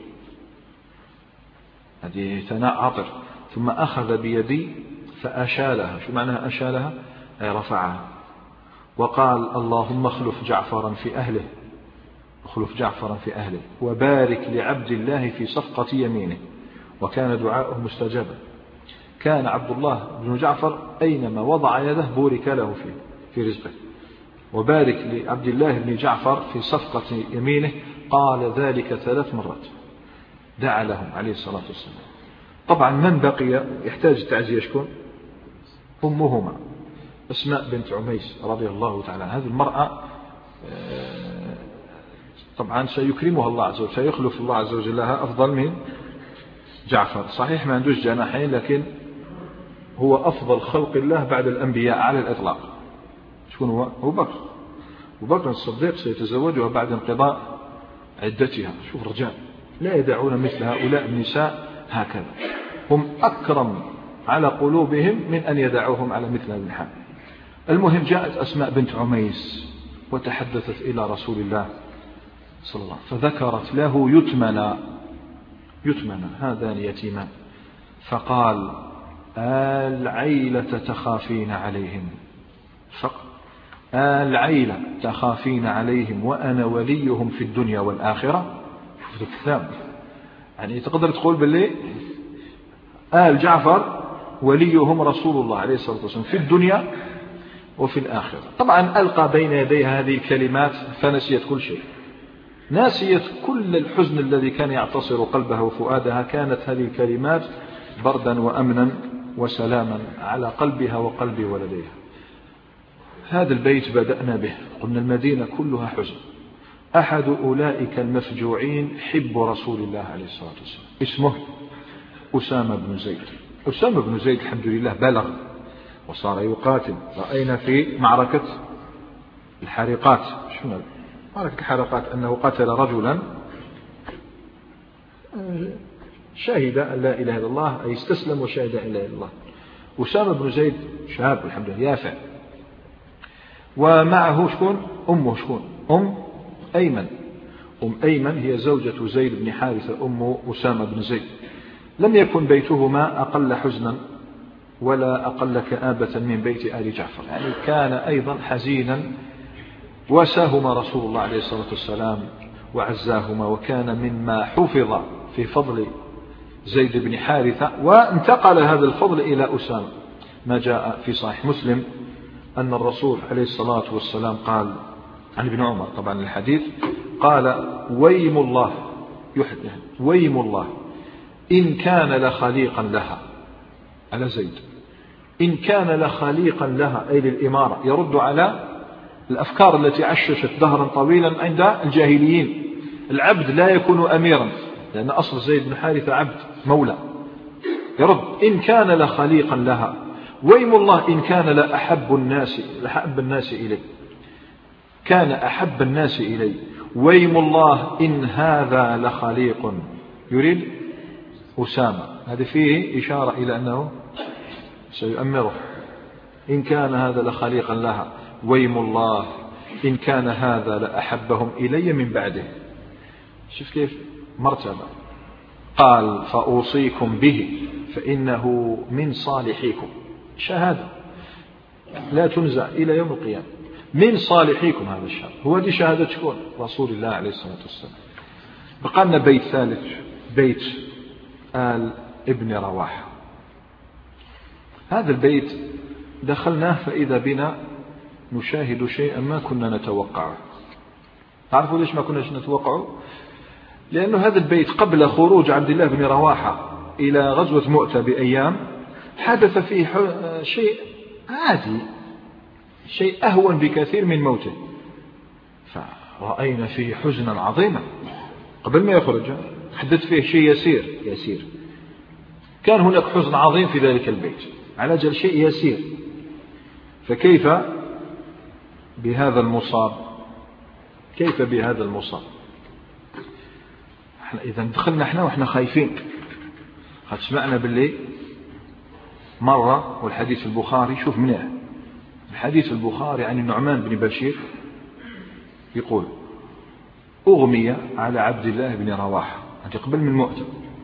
هذه ثناء عطر. ثم أخذ بيدي فأشالها. شو معناها أشالها؟ أي رفعها، وقال: اللهم اخلف جعفرا في أهله، اخلف جعفرا في أهله، وبارك لعبد الله في صفقة يمينه. وكان دعاؤه مستجابا. كان عبد الله بن جعفر أينما وضع يده بورك له فيه في رزقه. وبارك لعبد الله بن جعفر في صفقة يمينه. قال ذلك ثلاث مرات، دعا لهم عليه الصلاة والسلام. طبعا من بقي يحتاج تعزية شكون؟ أمهما أسماء بنت عميس رضي الله تعالى. هذه المرأة طبعا سيكرمها الله عز وجل، سيخلف الله عز وجل لها أفضل من جعفر. صحيح ما عندوش جناحين، لكن هو أفضل خلق الله بعد الأنبياء على الإطلاق. شكون هو؟ أبو بكر. أبو بكر الصديق سيتزوجها بعد انقضاء عدتها. شوف رجال لا يدعون مثل هؤلاء النساء هكذا، هم أكرم على قلوبهم من أن يدعوهم على مثل هذا الحال. المهم جاءت أسماء بنت عميس وتحدثت إلى رسول الله صلى الله عليه وسلم، فذكرت له يتمنى يتمنى هذان يتيمان، فقال: العيلة تخافين عليهم، فقط العيلة تخافين عليهم وأنا وليهم في الدنيا والآخرة. شوف الكلام، يعني تقدر تقول باللي آل جعفر وليهم رسول الله عليه الصلاة والسلام في الدنيا وفي الآخرة. طبعا ألقى بين يديها هذه الكلمات فنسيت كل شيء، ناسيت كل الحزن الذي كان يعتصر قلبها وفؤادها. كانت هذه الكلمات بردا وأمنا وسلاما على قلبها وقلب ولديها. هذا البيت بدأنا به، قلنا المدينة كلها حزن. أحد أولئك المفجوعين حب رسول الله عليه الصلاة والسلام، اسمه أسامة بن زيد. أسامة بن زيد الحمد لله بلغ وصار يقاتل. رأينا في معركة الحريقات، شنو معركة الحريقات، أنه قتل رجلا شهد أن لا إله إلا الله، أي استسلم وشهد أن لا إله إلا الله. أسامة بن زيد شاب الحمد لله يافع، ومعه شكون؟ أمه شكون؟ أم أيمن. أم أيمن هي زوجة زيد بن حارثة أم أسامة بن زيد. لم يكن بيتهما أقل حزنا ولا أقل كآبة من بيت آل جعفر، يعني كان أيضا حزينا. واساهما رسول الله عليه الصلاة والسلام وعزاهما، وكان مما حفظ في فضل زيد بن حارثة، وانتقل هذا الفضل إلى أسامة. ما جاء في صحيح مسلم أن الرسول عليه الصلاة والسلام قال عن ابن عمر طبعا الحديث، قال: ويم الله يحدث ويم الله إن كان لخليقا لها، على زيد، إن كان لخليقا لها أي للإمارة، يرد على الأفكار التي عششت دهرا طويلا عند الجاهليين. العبد لا يكون أميرا، لأن أصل زيد بن حارثة عبد مولى. يرد: إن كان لخليقا لها، ويم الله إن كان لأحب الناس لأحب الناس إلي، كان أحب الناس إلي، ويم الله إن هذا لخليق، يريد أسامة. هذا فيه إشارة إلى أنه سيؤمره. إن كان هذا لخليقا لها، ويم الله إن كان هذا لأحبهم إلي من بعده. شوف كيف مرتبة. قال: فأوصيكم به فإنه من صالحيكم. شهادة لا تنزع إلى يوم القيامة، من صالحيكم. هذا الشهر هو دي شهادة شكون؟ رسول الله عليه الصلاة والسلام. بقى لنا بيت ثالث، بيت آل ابن رواحة. هذا البيت دخلناه فإذا بنا نشاهد شيئا ما كنا نتوقعه. تعرفوا ليش ما كنا نتوقعه؟ لأن هذا البيت قبل خروج عبد الله بن رواحة إلى غزوة مؤتة بأيام حدث فيه شيء عادي، شيء أهون بكثير من موته، فرأينا فيه حزنا عظيما قبل ما يخرج. حدث فيه شيء يسير يسير كان هناك حزن عظيم في ذلك البيت على أجل شيء يسير، فكيف بهذا المصاب؟ كيف بهذا المصاب؟ إذا دخلنا احنا وإحنا خايفين. قد سمعنا باللي مرة، والحديث في البخاري، شوف منه الحديث في البخاري عن النعمان بن بشير يقول أغمي على عبد الله بن رواحة أنت قبل من مؤتة،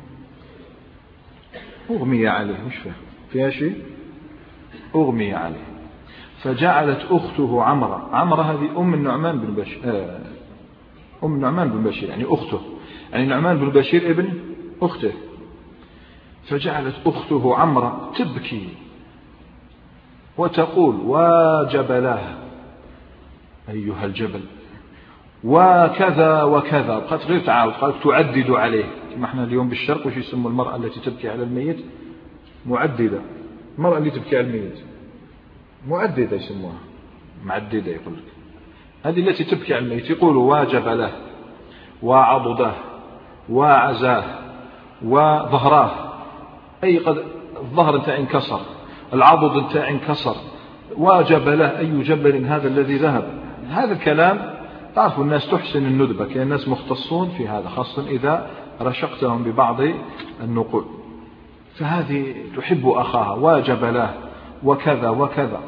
أغمي عليه، مش فاهم فيها شيء، أغمي عليه، فجعلت أخته عمرة، عمرة هذه أم النعمان بن بشير، آه أم النعمان بن بشير يعني أخته، يعني النعمان بن بشير ابن أخته، فجعلت أخته عمرة تبكي وتقول وجبلاه أيها الجبل وكذا وكذا، قد غير تعاود، قالت تعدد عليه، كما احنا اليوم بالشرق وش يسموا المرأة التي تبكي على الميت معددة، المرأة اللي تبكي على الميت معددة يسموها، معددة يقول لك، هذه التي تبكي على الميت يقول وجبله وعضده وعزاه وظهراه، أي قد الظهر انت انكسر، العضد انت انكسر، وجبله أي جبل هذا الذي ذهب. هذا الكلام تعرفوا الناس تحسن الندبة، كان الناس مختصون في هذا، خاصة إذا رشقتهم ببعض النقول، فهذه تحب أخاها وجبله وكذا وكذا،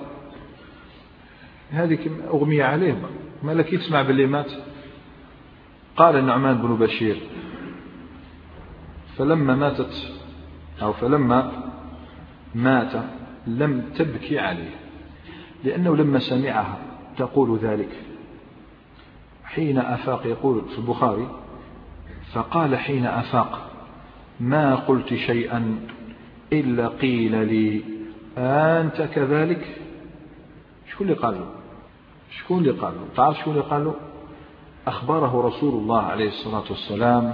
هذه أغمية عليه، ما لك تسمع باللي مات. قال النعمان بن بشير فلما ماتت أو فلما مات لم تبكي عليه، لأنه لما سمعها تقول ذلك حين أفاق، يقول في البخاري فقال حين أفاق ما قلت شيئا إلا قيل لي أنت كذلك. شكون اللي قال له؟ شكون اللي قال له؟ تعرف شكون اللي قال له؟ أخبره رسول الله عليه الصلاة والسلام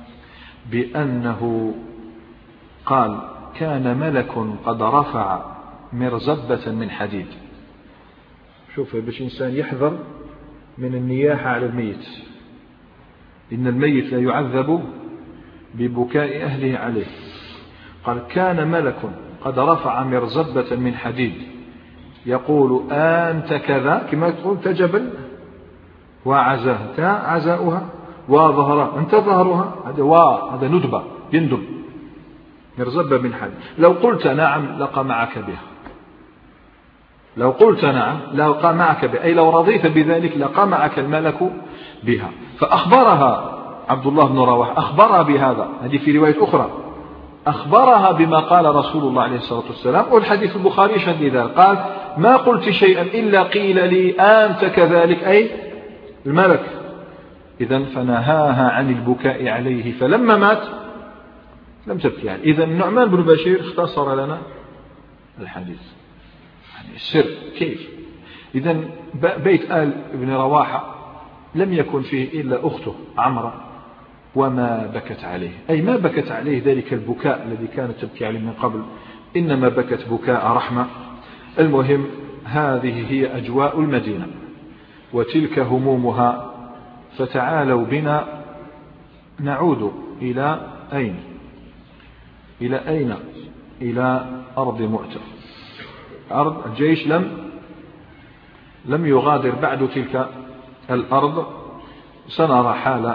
بأنه قال كان ملك قد رفع مرزبة من حديد. شوف باش إنسان يحذر من النياحة على الميت، إن الميت لا يعذب ببكاء أهله عليه. قال كان ملك قد رفع مرزبة من حديد يقول أنت كذا، كما تقول تجبل وعزاه تا عزاؤها وظهرها أنت ظهرها، هذا وا هذا ندبة يندب، مرزبة من حديد، لو قلت نعم لقى معك بها، لو قلت نعم لقى معك بها، أي لو رضيت بذلك لقى معك الملك بها. فأخبرها عبد الله بن رواحة، أخبرها بهذا، هذه في رواية أخرى، أخبرها بما قال رسول الله عليه الصلاة والسلام، والحديث البخاري يشهد لذلك، قال ما قلت شيئا إلا قيل لي أنت كذلك، أي الملك. إذن فنهاها عن البكاء عليه، فلما مات لم تبكي عليه. إذن النعمان بن بشير اختصر لنا الحديث، يعني السر كيف. إذن بيت آل ابن رواحة لم يكن فيه إلا أخته عمرة، وما بكت عليه، أي ما بكت عليه ذلك البكاء الذي كانت تبكي عليه من قبل، إنما بكت بكاء رحمة. المهم هذه هي أجواء المدينة وتلك همومها، فتعالوا بنا نعود إلى أين؟ إلى أين؟ إلى أرض مؤتة. أرض الجيش لم لم يغادر بعد تلك الأرض. سنرى حال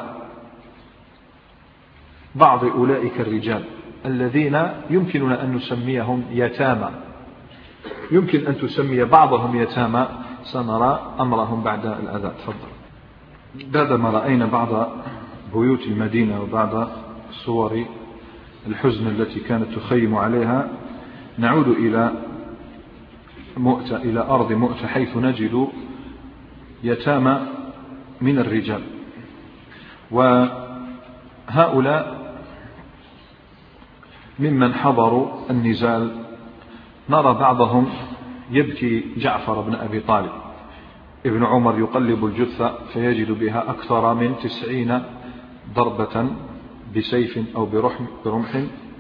بعض أولئك الرجال الذين يمكننا أن نسميهم يتامى، يمكن أن تسمي بعضهم يتامى، سنرى أمرهم بعد الأذان. تفضل. بعدما رأينا بعض بيوت المدينة وبعض صور الحزن التي كانت تخيم عليها، نعود إلى مؤتة، إلى أرض مؤتة، حيث نجد يتامى من الرجال، وهؤلاء ممن حضروا النزال نرى بعضهم يبكي جعفر بن أبي طالب. ابن عمر يقلب الجثة فيجد بها أكثر من تسعين ضربة بسيف أو برمح،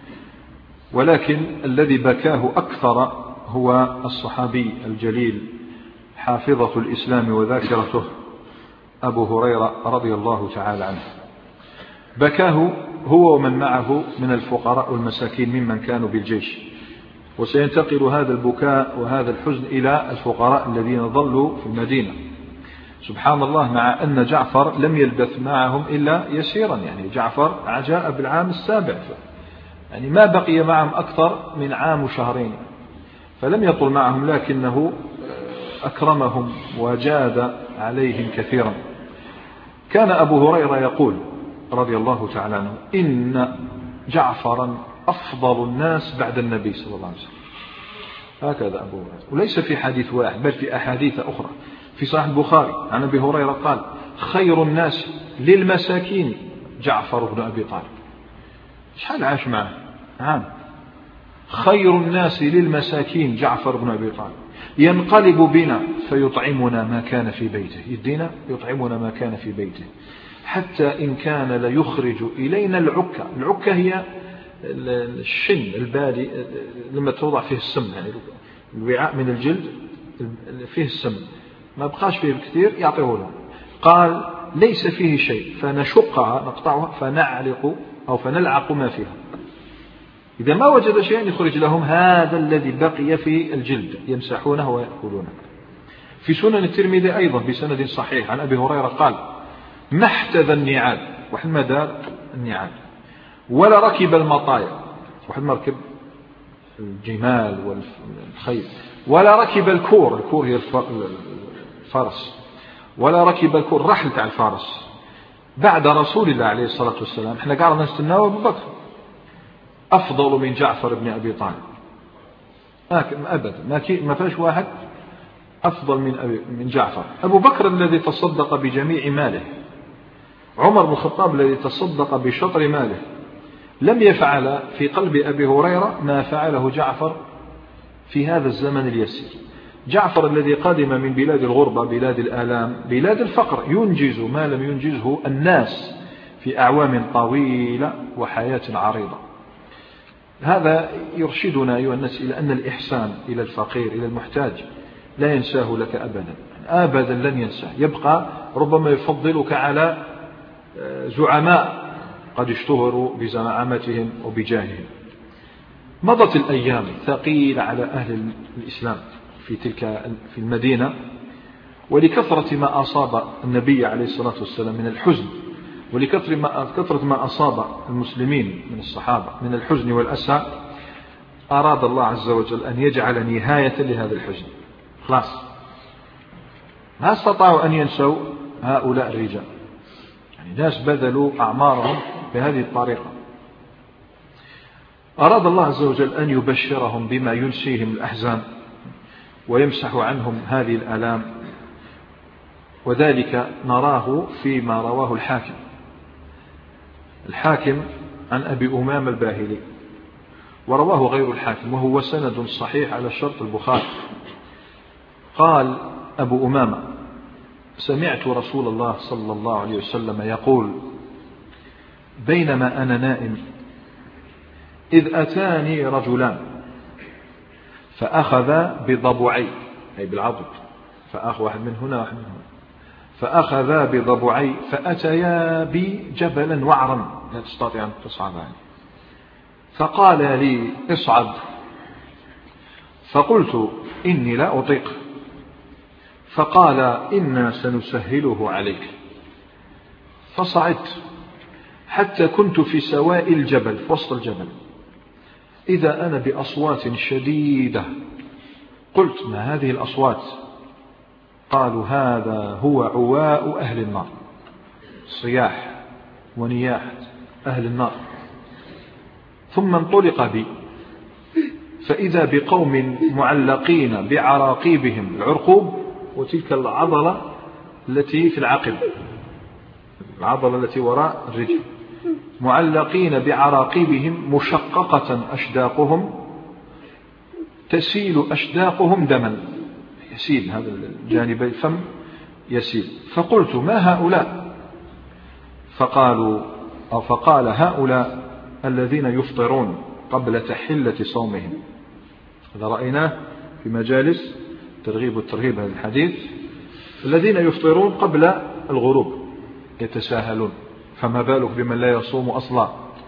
ولكن الذي بكاه أكثر هو الصحابي الجليل حافظة الإسلام وذاكرته أبو هريرة رضي الله تعالى عنه. بكاه هو ومن معه من الفقراء والمساكين ممن كانوا بالجيش، وسينتقل هذا البكاء وهذا الحزن إلى الفقراء الذين ظلوا في المدينة. سبحان الله، مع أن جعفر لم يلبث معهم إلا يسيرا، يعني جعفر جاء بالعام السابع، يعني ما بقي معهم أكثر من عام وشهرين، فلم يطل معهم، لكنه أكرمهم وجاد عليهم كثيرا. كان أبو هريرة يقول رضي الله تعالى عنه: إن جعفرا أفضل الناس بعد النبي صلى الله عليه وسلم. هكذا أبو هريرة، وليس في حديث واحد بل في أحاديث أخرى. في صحيح البخاري عن أبي هريرة قال: خير الناس للمساكين جعفر بن أبي طالب. شحال عاش معه؟ عام. خير الناس للمساكين جعفر بن أبي طالب، ينقلب بنا فيطعمنا ما كان في بيته، يدينا يطعمنا ما كان في بيته، حتى إن كان ليخرج إلينا العكة. العكة هي الشن البالي لما توضع فيه السم، يعني الوعاء من الجلد فيه السم، ما بقاش فيه كثير يعطيه لهم. قال: ليس فيه شيء فنشقها نقطعها فنعلق أو فنلعق ما فيها. إذا ما وجد شيئا يخرج لهم هذا الذي بقي في الجلد يمسحونه ويأكلونه. في سنن الترمذي أيضا بسند صحيح عن أبي هريرة قال: ما احتذى النعال، واحد ما دار النعال، ولا ركب المطايا، واحد ما ركب الجمال والخيل، ولا ركب الكور، الكور هي الفرس، ولا ركب الكور رحل تاع الفارس بعد رسول الله عليه الصلاة والسلام. احنا قاعدين نستناه أبو بكر أفضل من جعفر بن أبي طالب أبدا، ما فيش واحد أفضل من أبي من جعفر. أبو بكر الذي تصدق بجميع ماله، عمر بن الخطاب الذي تصدق بشطر ماله، لم يفعل في قلب أبي هريرة ما فعله جعفر في هذا الزمن اليسير. جعفر الذي قدم من بلاد الغربة، بلاد الآلام، بلاد الفقر، ينجز ما لم ينجزه الناس في أعوام طويلة وحياة عريضة. هذا يرشدنا أيها الناس إلى أن الإحسان إلى الفقير إلى المحتاج لا ينساه لك أبدا، أبدا لن ينساه، يبقى ربما يفضلك على زعماء قد اشتهروا بزعامتهم وبجاههم. مضت الأيام ثقيلة على أهل الإسلام في تلك في المدينة، ولكثرة ما أصاب النبي عليه الصلاة والسلام من الحزن، ولكثرة ما, كثرة ما أصاب المسلمين من الصحابة من الحزن والأسى، أراد الله عز وجل أن يجعل نهاية لهذا الحزن. خلاص ما استطاعوا أن ينسوا هؤلاء الرجال، يعني ناس بذلوا أعمارهم بهذه الطريقة. أراد الله عز وجل أن يبشرهم بما ينسيهم الأحزان ويمسح عنهم هذه الآلام، وذلك نراه فيما رواه الحاكم الحاكم عن أبي أمامة الباهلي، ورواه غير الحاكم وهو سند صحيح على شرط البخاري. قال أبو أمامة: سمعت رسول الله صلى الله عليه وسلم يقول: بينما أنا نائم إذ أتاني رجلان فأخذ بضبعي، أي بالعضد، فأخذ واحد من هنا واحد من هنا، فأخذ بضبعي فأتيا بي جبلا وعرا لا تستطيع أن تصعد عنه، فقال لي: اصعد. فقلت: إني لا أطيق. فقال: إنا سنسهله عليك. فصعدت حتى كنت في سواء الجبل، في وسط الجبل، إذا أنا بأصوات شديدة. قلت: ما هذه الأصوات؟ قالوا: هذا هو عواء أهل النار، صياح ونياح أهل النار. ثم انطلق بي فإذا بقوم معلقين بعراقيبهم، العرقوب وتلك العضلة التي في العقب، العضلة التي وراء الرجل، معلقين بعراقيبهم مشققة أشداقهم تسيل أشداقهم دما، يسيل هذا الجانب الفم يسيل. فقلت ما هؤلاء؟ فقالوا أو فقال هؤلاء الذين يفطرون قبل تحلة صومهم. هذا رأيناه في مجالس ترغيب والترهيب هذا الحديث، الذين يفطرون قبل الغروب يتساهلون، فما بالك بمن لا يصوم أصلا.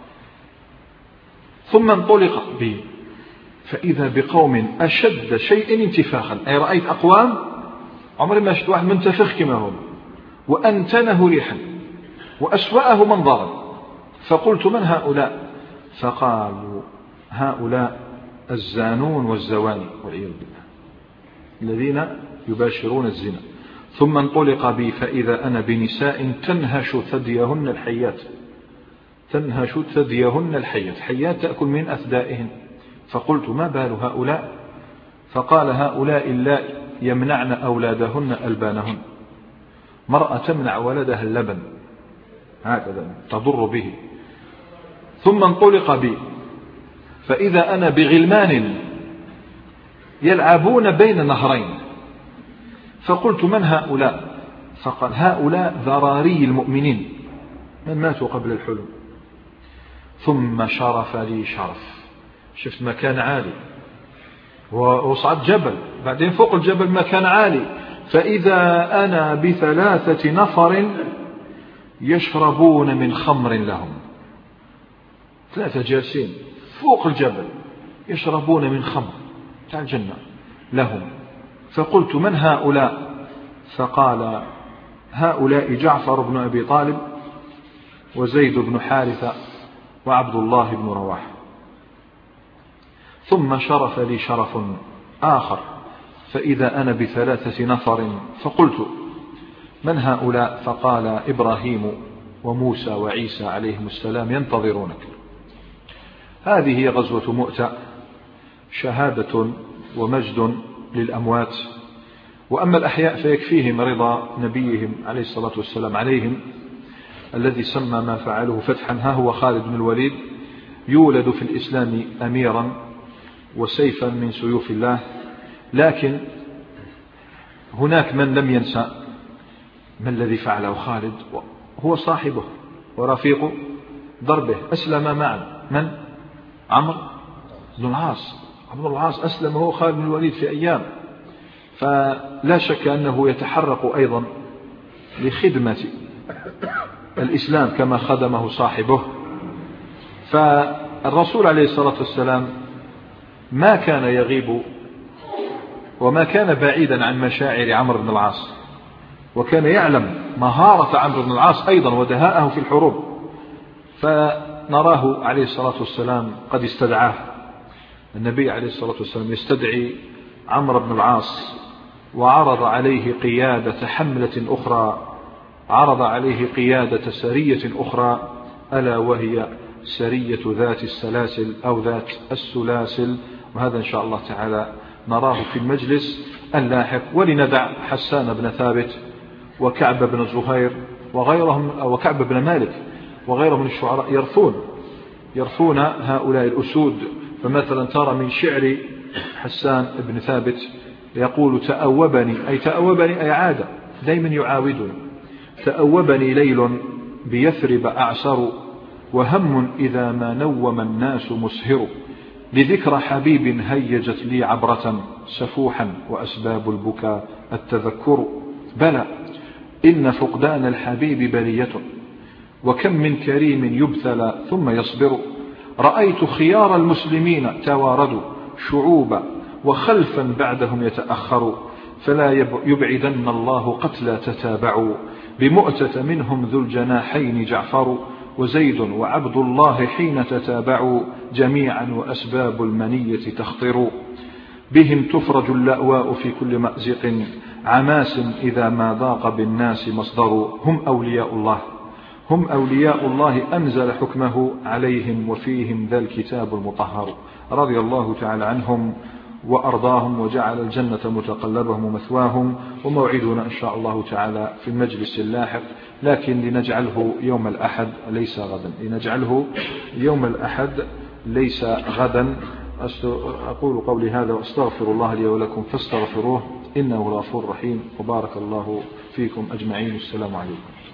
ثم انطلق بي فإذا بقوم أشد شيء انتفاخا، أي رأيت أقوام عمري ما شفت واحد منتفخ كما هم، وأنتنه ريحا وأسوأه منظرا. فقلت من هؤلاء؟ فقالوا هؤلاء الزانون والزواني والعياذ بالله الذين يباشرون الزنا. ثم انطلق بي فإذا أنا بنساء تنهش ثديهن الحيات، تنهش ثديهن الحيات، حيات تأكل من أثدائهن. فقلت ما بال هؤلاء؟ فقال هؤلاء اللائي يمنعن أولادهن ألبانهن، مرأة تمنع ولدها اللبن هكذا تضر به. ثم انطلق بي فإذا أنا بغلمان يلعبون بين نهرين. فقلت من هؤلاء؟ فقال هؤلاء ذراري المؤمنين من ماتوا قبل الحلم. ثم شرف لي شرف، شفت مكان عالي وصعد جبل، بعدين فوق الجبل مكان عالي، فإذا أنا بثلاثة نفر يشربون من خمر لهم، ثلاثة جالسين فوق الجبل يشربون من خمر تاع الجنة لهم. فقلت من هؤلاء؟ فقال هؤلاء جعفر بن أبي طالب وزيد بن حارثة وعبد الله بن رواحة. ثم شرف لي شرف آخر فإذا أنا بثلاثة نفر. فقلت من هؤلاء؟ فقال إبراهيم وموسى وعيسى عليهم السلام ينتظرونك. هذه هي غزوة مؤتة، شهادة ومجد للأموات، وأما الأحياء فيكفيهم رضا نبيهم عليه الصلاة والسلام عليهم الذي سمى ما فعله فتحا. ها هو خالد بن الوليد يولد في الإسلام أميرا وسيفا من سيوف الله، لكن هناك من لم ينسى ما الذي فعله خالد، هو صاحبه ورفيق ضربه، أسلم معا من؟ عمرو بن العاص. عمرو بن العاص أسلم هو خالد بن الوليد في أيام، فلا شك أنه يتحرك أيضا لخدمة الإسلام كما خدمه صاحبه. فالرسول عليه الصلاة والسلام ما كان يغيب وما كان بعيدا عن مشاعر عمرو بن العاص، وكان يعلم مهارة عمرو بن العاص أيضا ودهاءه في الحروب. فنراه عليه الصلاة والسلام قد استدعاه، النبي عليه الصلاة والسلام يستدعي عمرو بن العاص وعرض عليه قيادة حملة أخرى، عرض عليه قيادة سرية أخرى ألا وهي سرية ذات السلاسل أو ذات السلاسل، وهذا إن شاء الله تعالى نراه في المجلس اللاحق. ولندع حسان بن ثابت وكعب بن زهير وغيرهم وكعب بن مالك وغيرهم من الشعراء يرثون يرثون هؤلاء الأسود. فمثلا ترى من شعر حسان بن ثابت يقول تأوبني، أي تأوبني أي عاد دائما يعاودني، تأوبني ليل بيثرب أعسر وهم إذا ما نوم الناس مسهر، لذكر حبيب هيجت لي عبرة سفوحا وأسباب البكاء التذكر. بلى إن فقدان الحبيب بلية وكم من كريم يبتلى ثم يصبر، رأيت خيار المسلمين تواردوا شعوبا وخلفا بعدهم يتأخر، فلا يبعدن الله قتلى تتابعوا بمؤتة منهم ذو الجناحين جعفر وزيد وعبد الله حين تتابعوا جميعا وأسباب المنية تخطر، بهم تفرج اللأواء في كل مأزق عماس إذا ما ضاق بالناس مصدر، هم أولياء الله هم أولياء الله أنزل حكمه عليهم وفيهم ذا الكتاب المطهر، رضي الله تعالى عنهم وأرضاهم وجعل الجنة متقلبهم ومثواهم. وموعدنا إن شاء الله تعالى في المجلس اللاحق، لكن لنجعله يوم الأحد ليس غدا، لنجعله يوم الأحد ليس غدا. أقول قولي هذا وأستغفر الله لي ولكم فاستغفروه إنه غفور رحيم. وبارك الله فيكم أجمعين. السلام عليكم.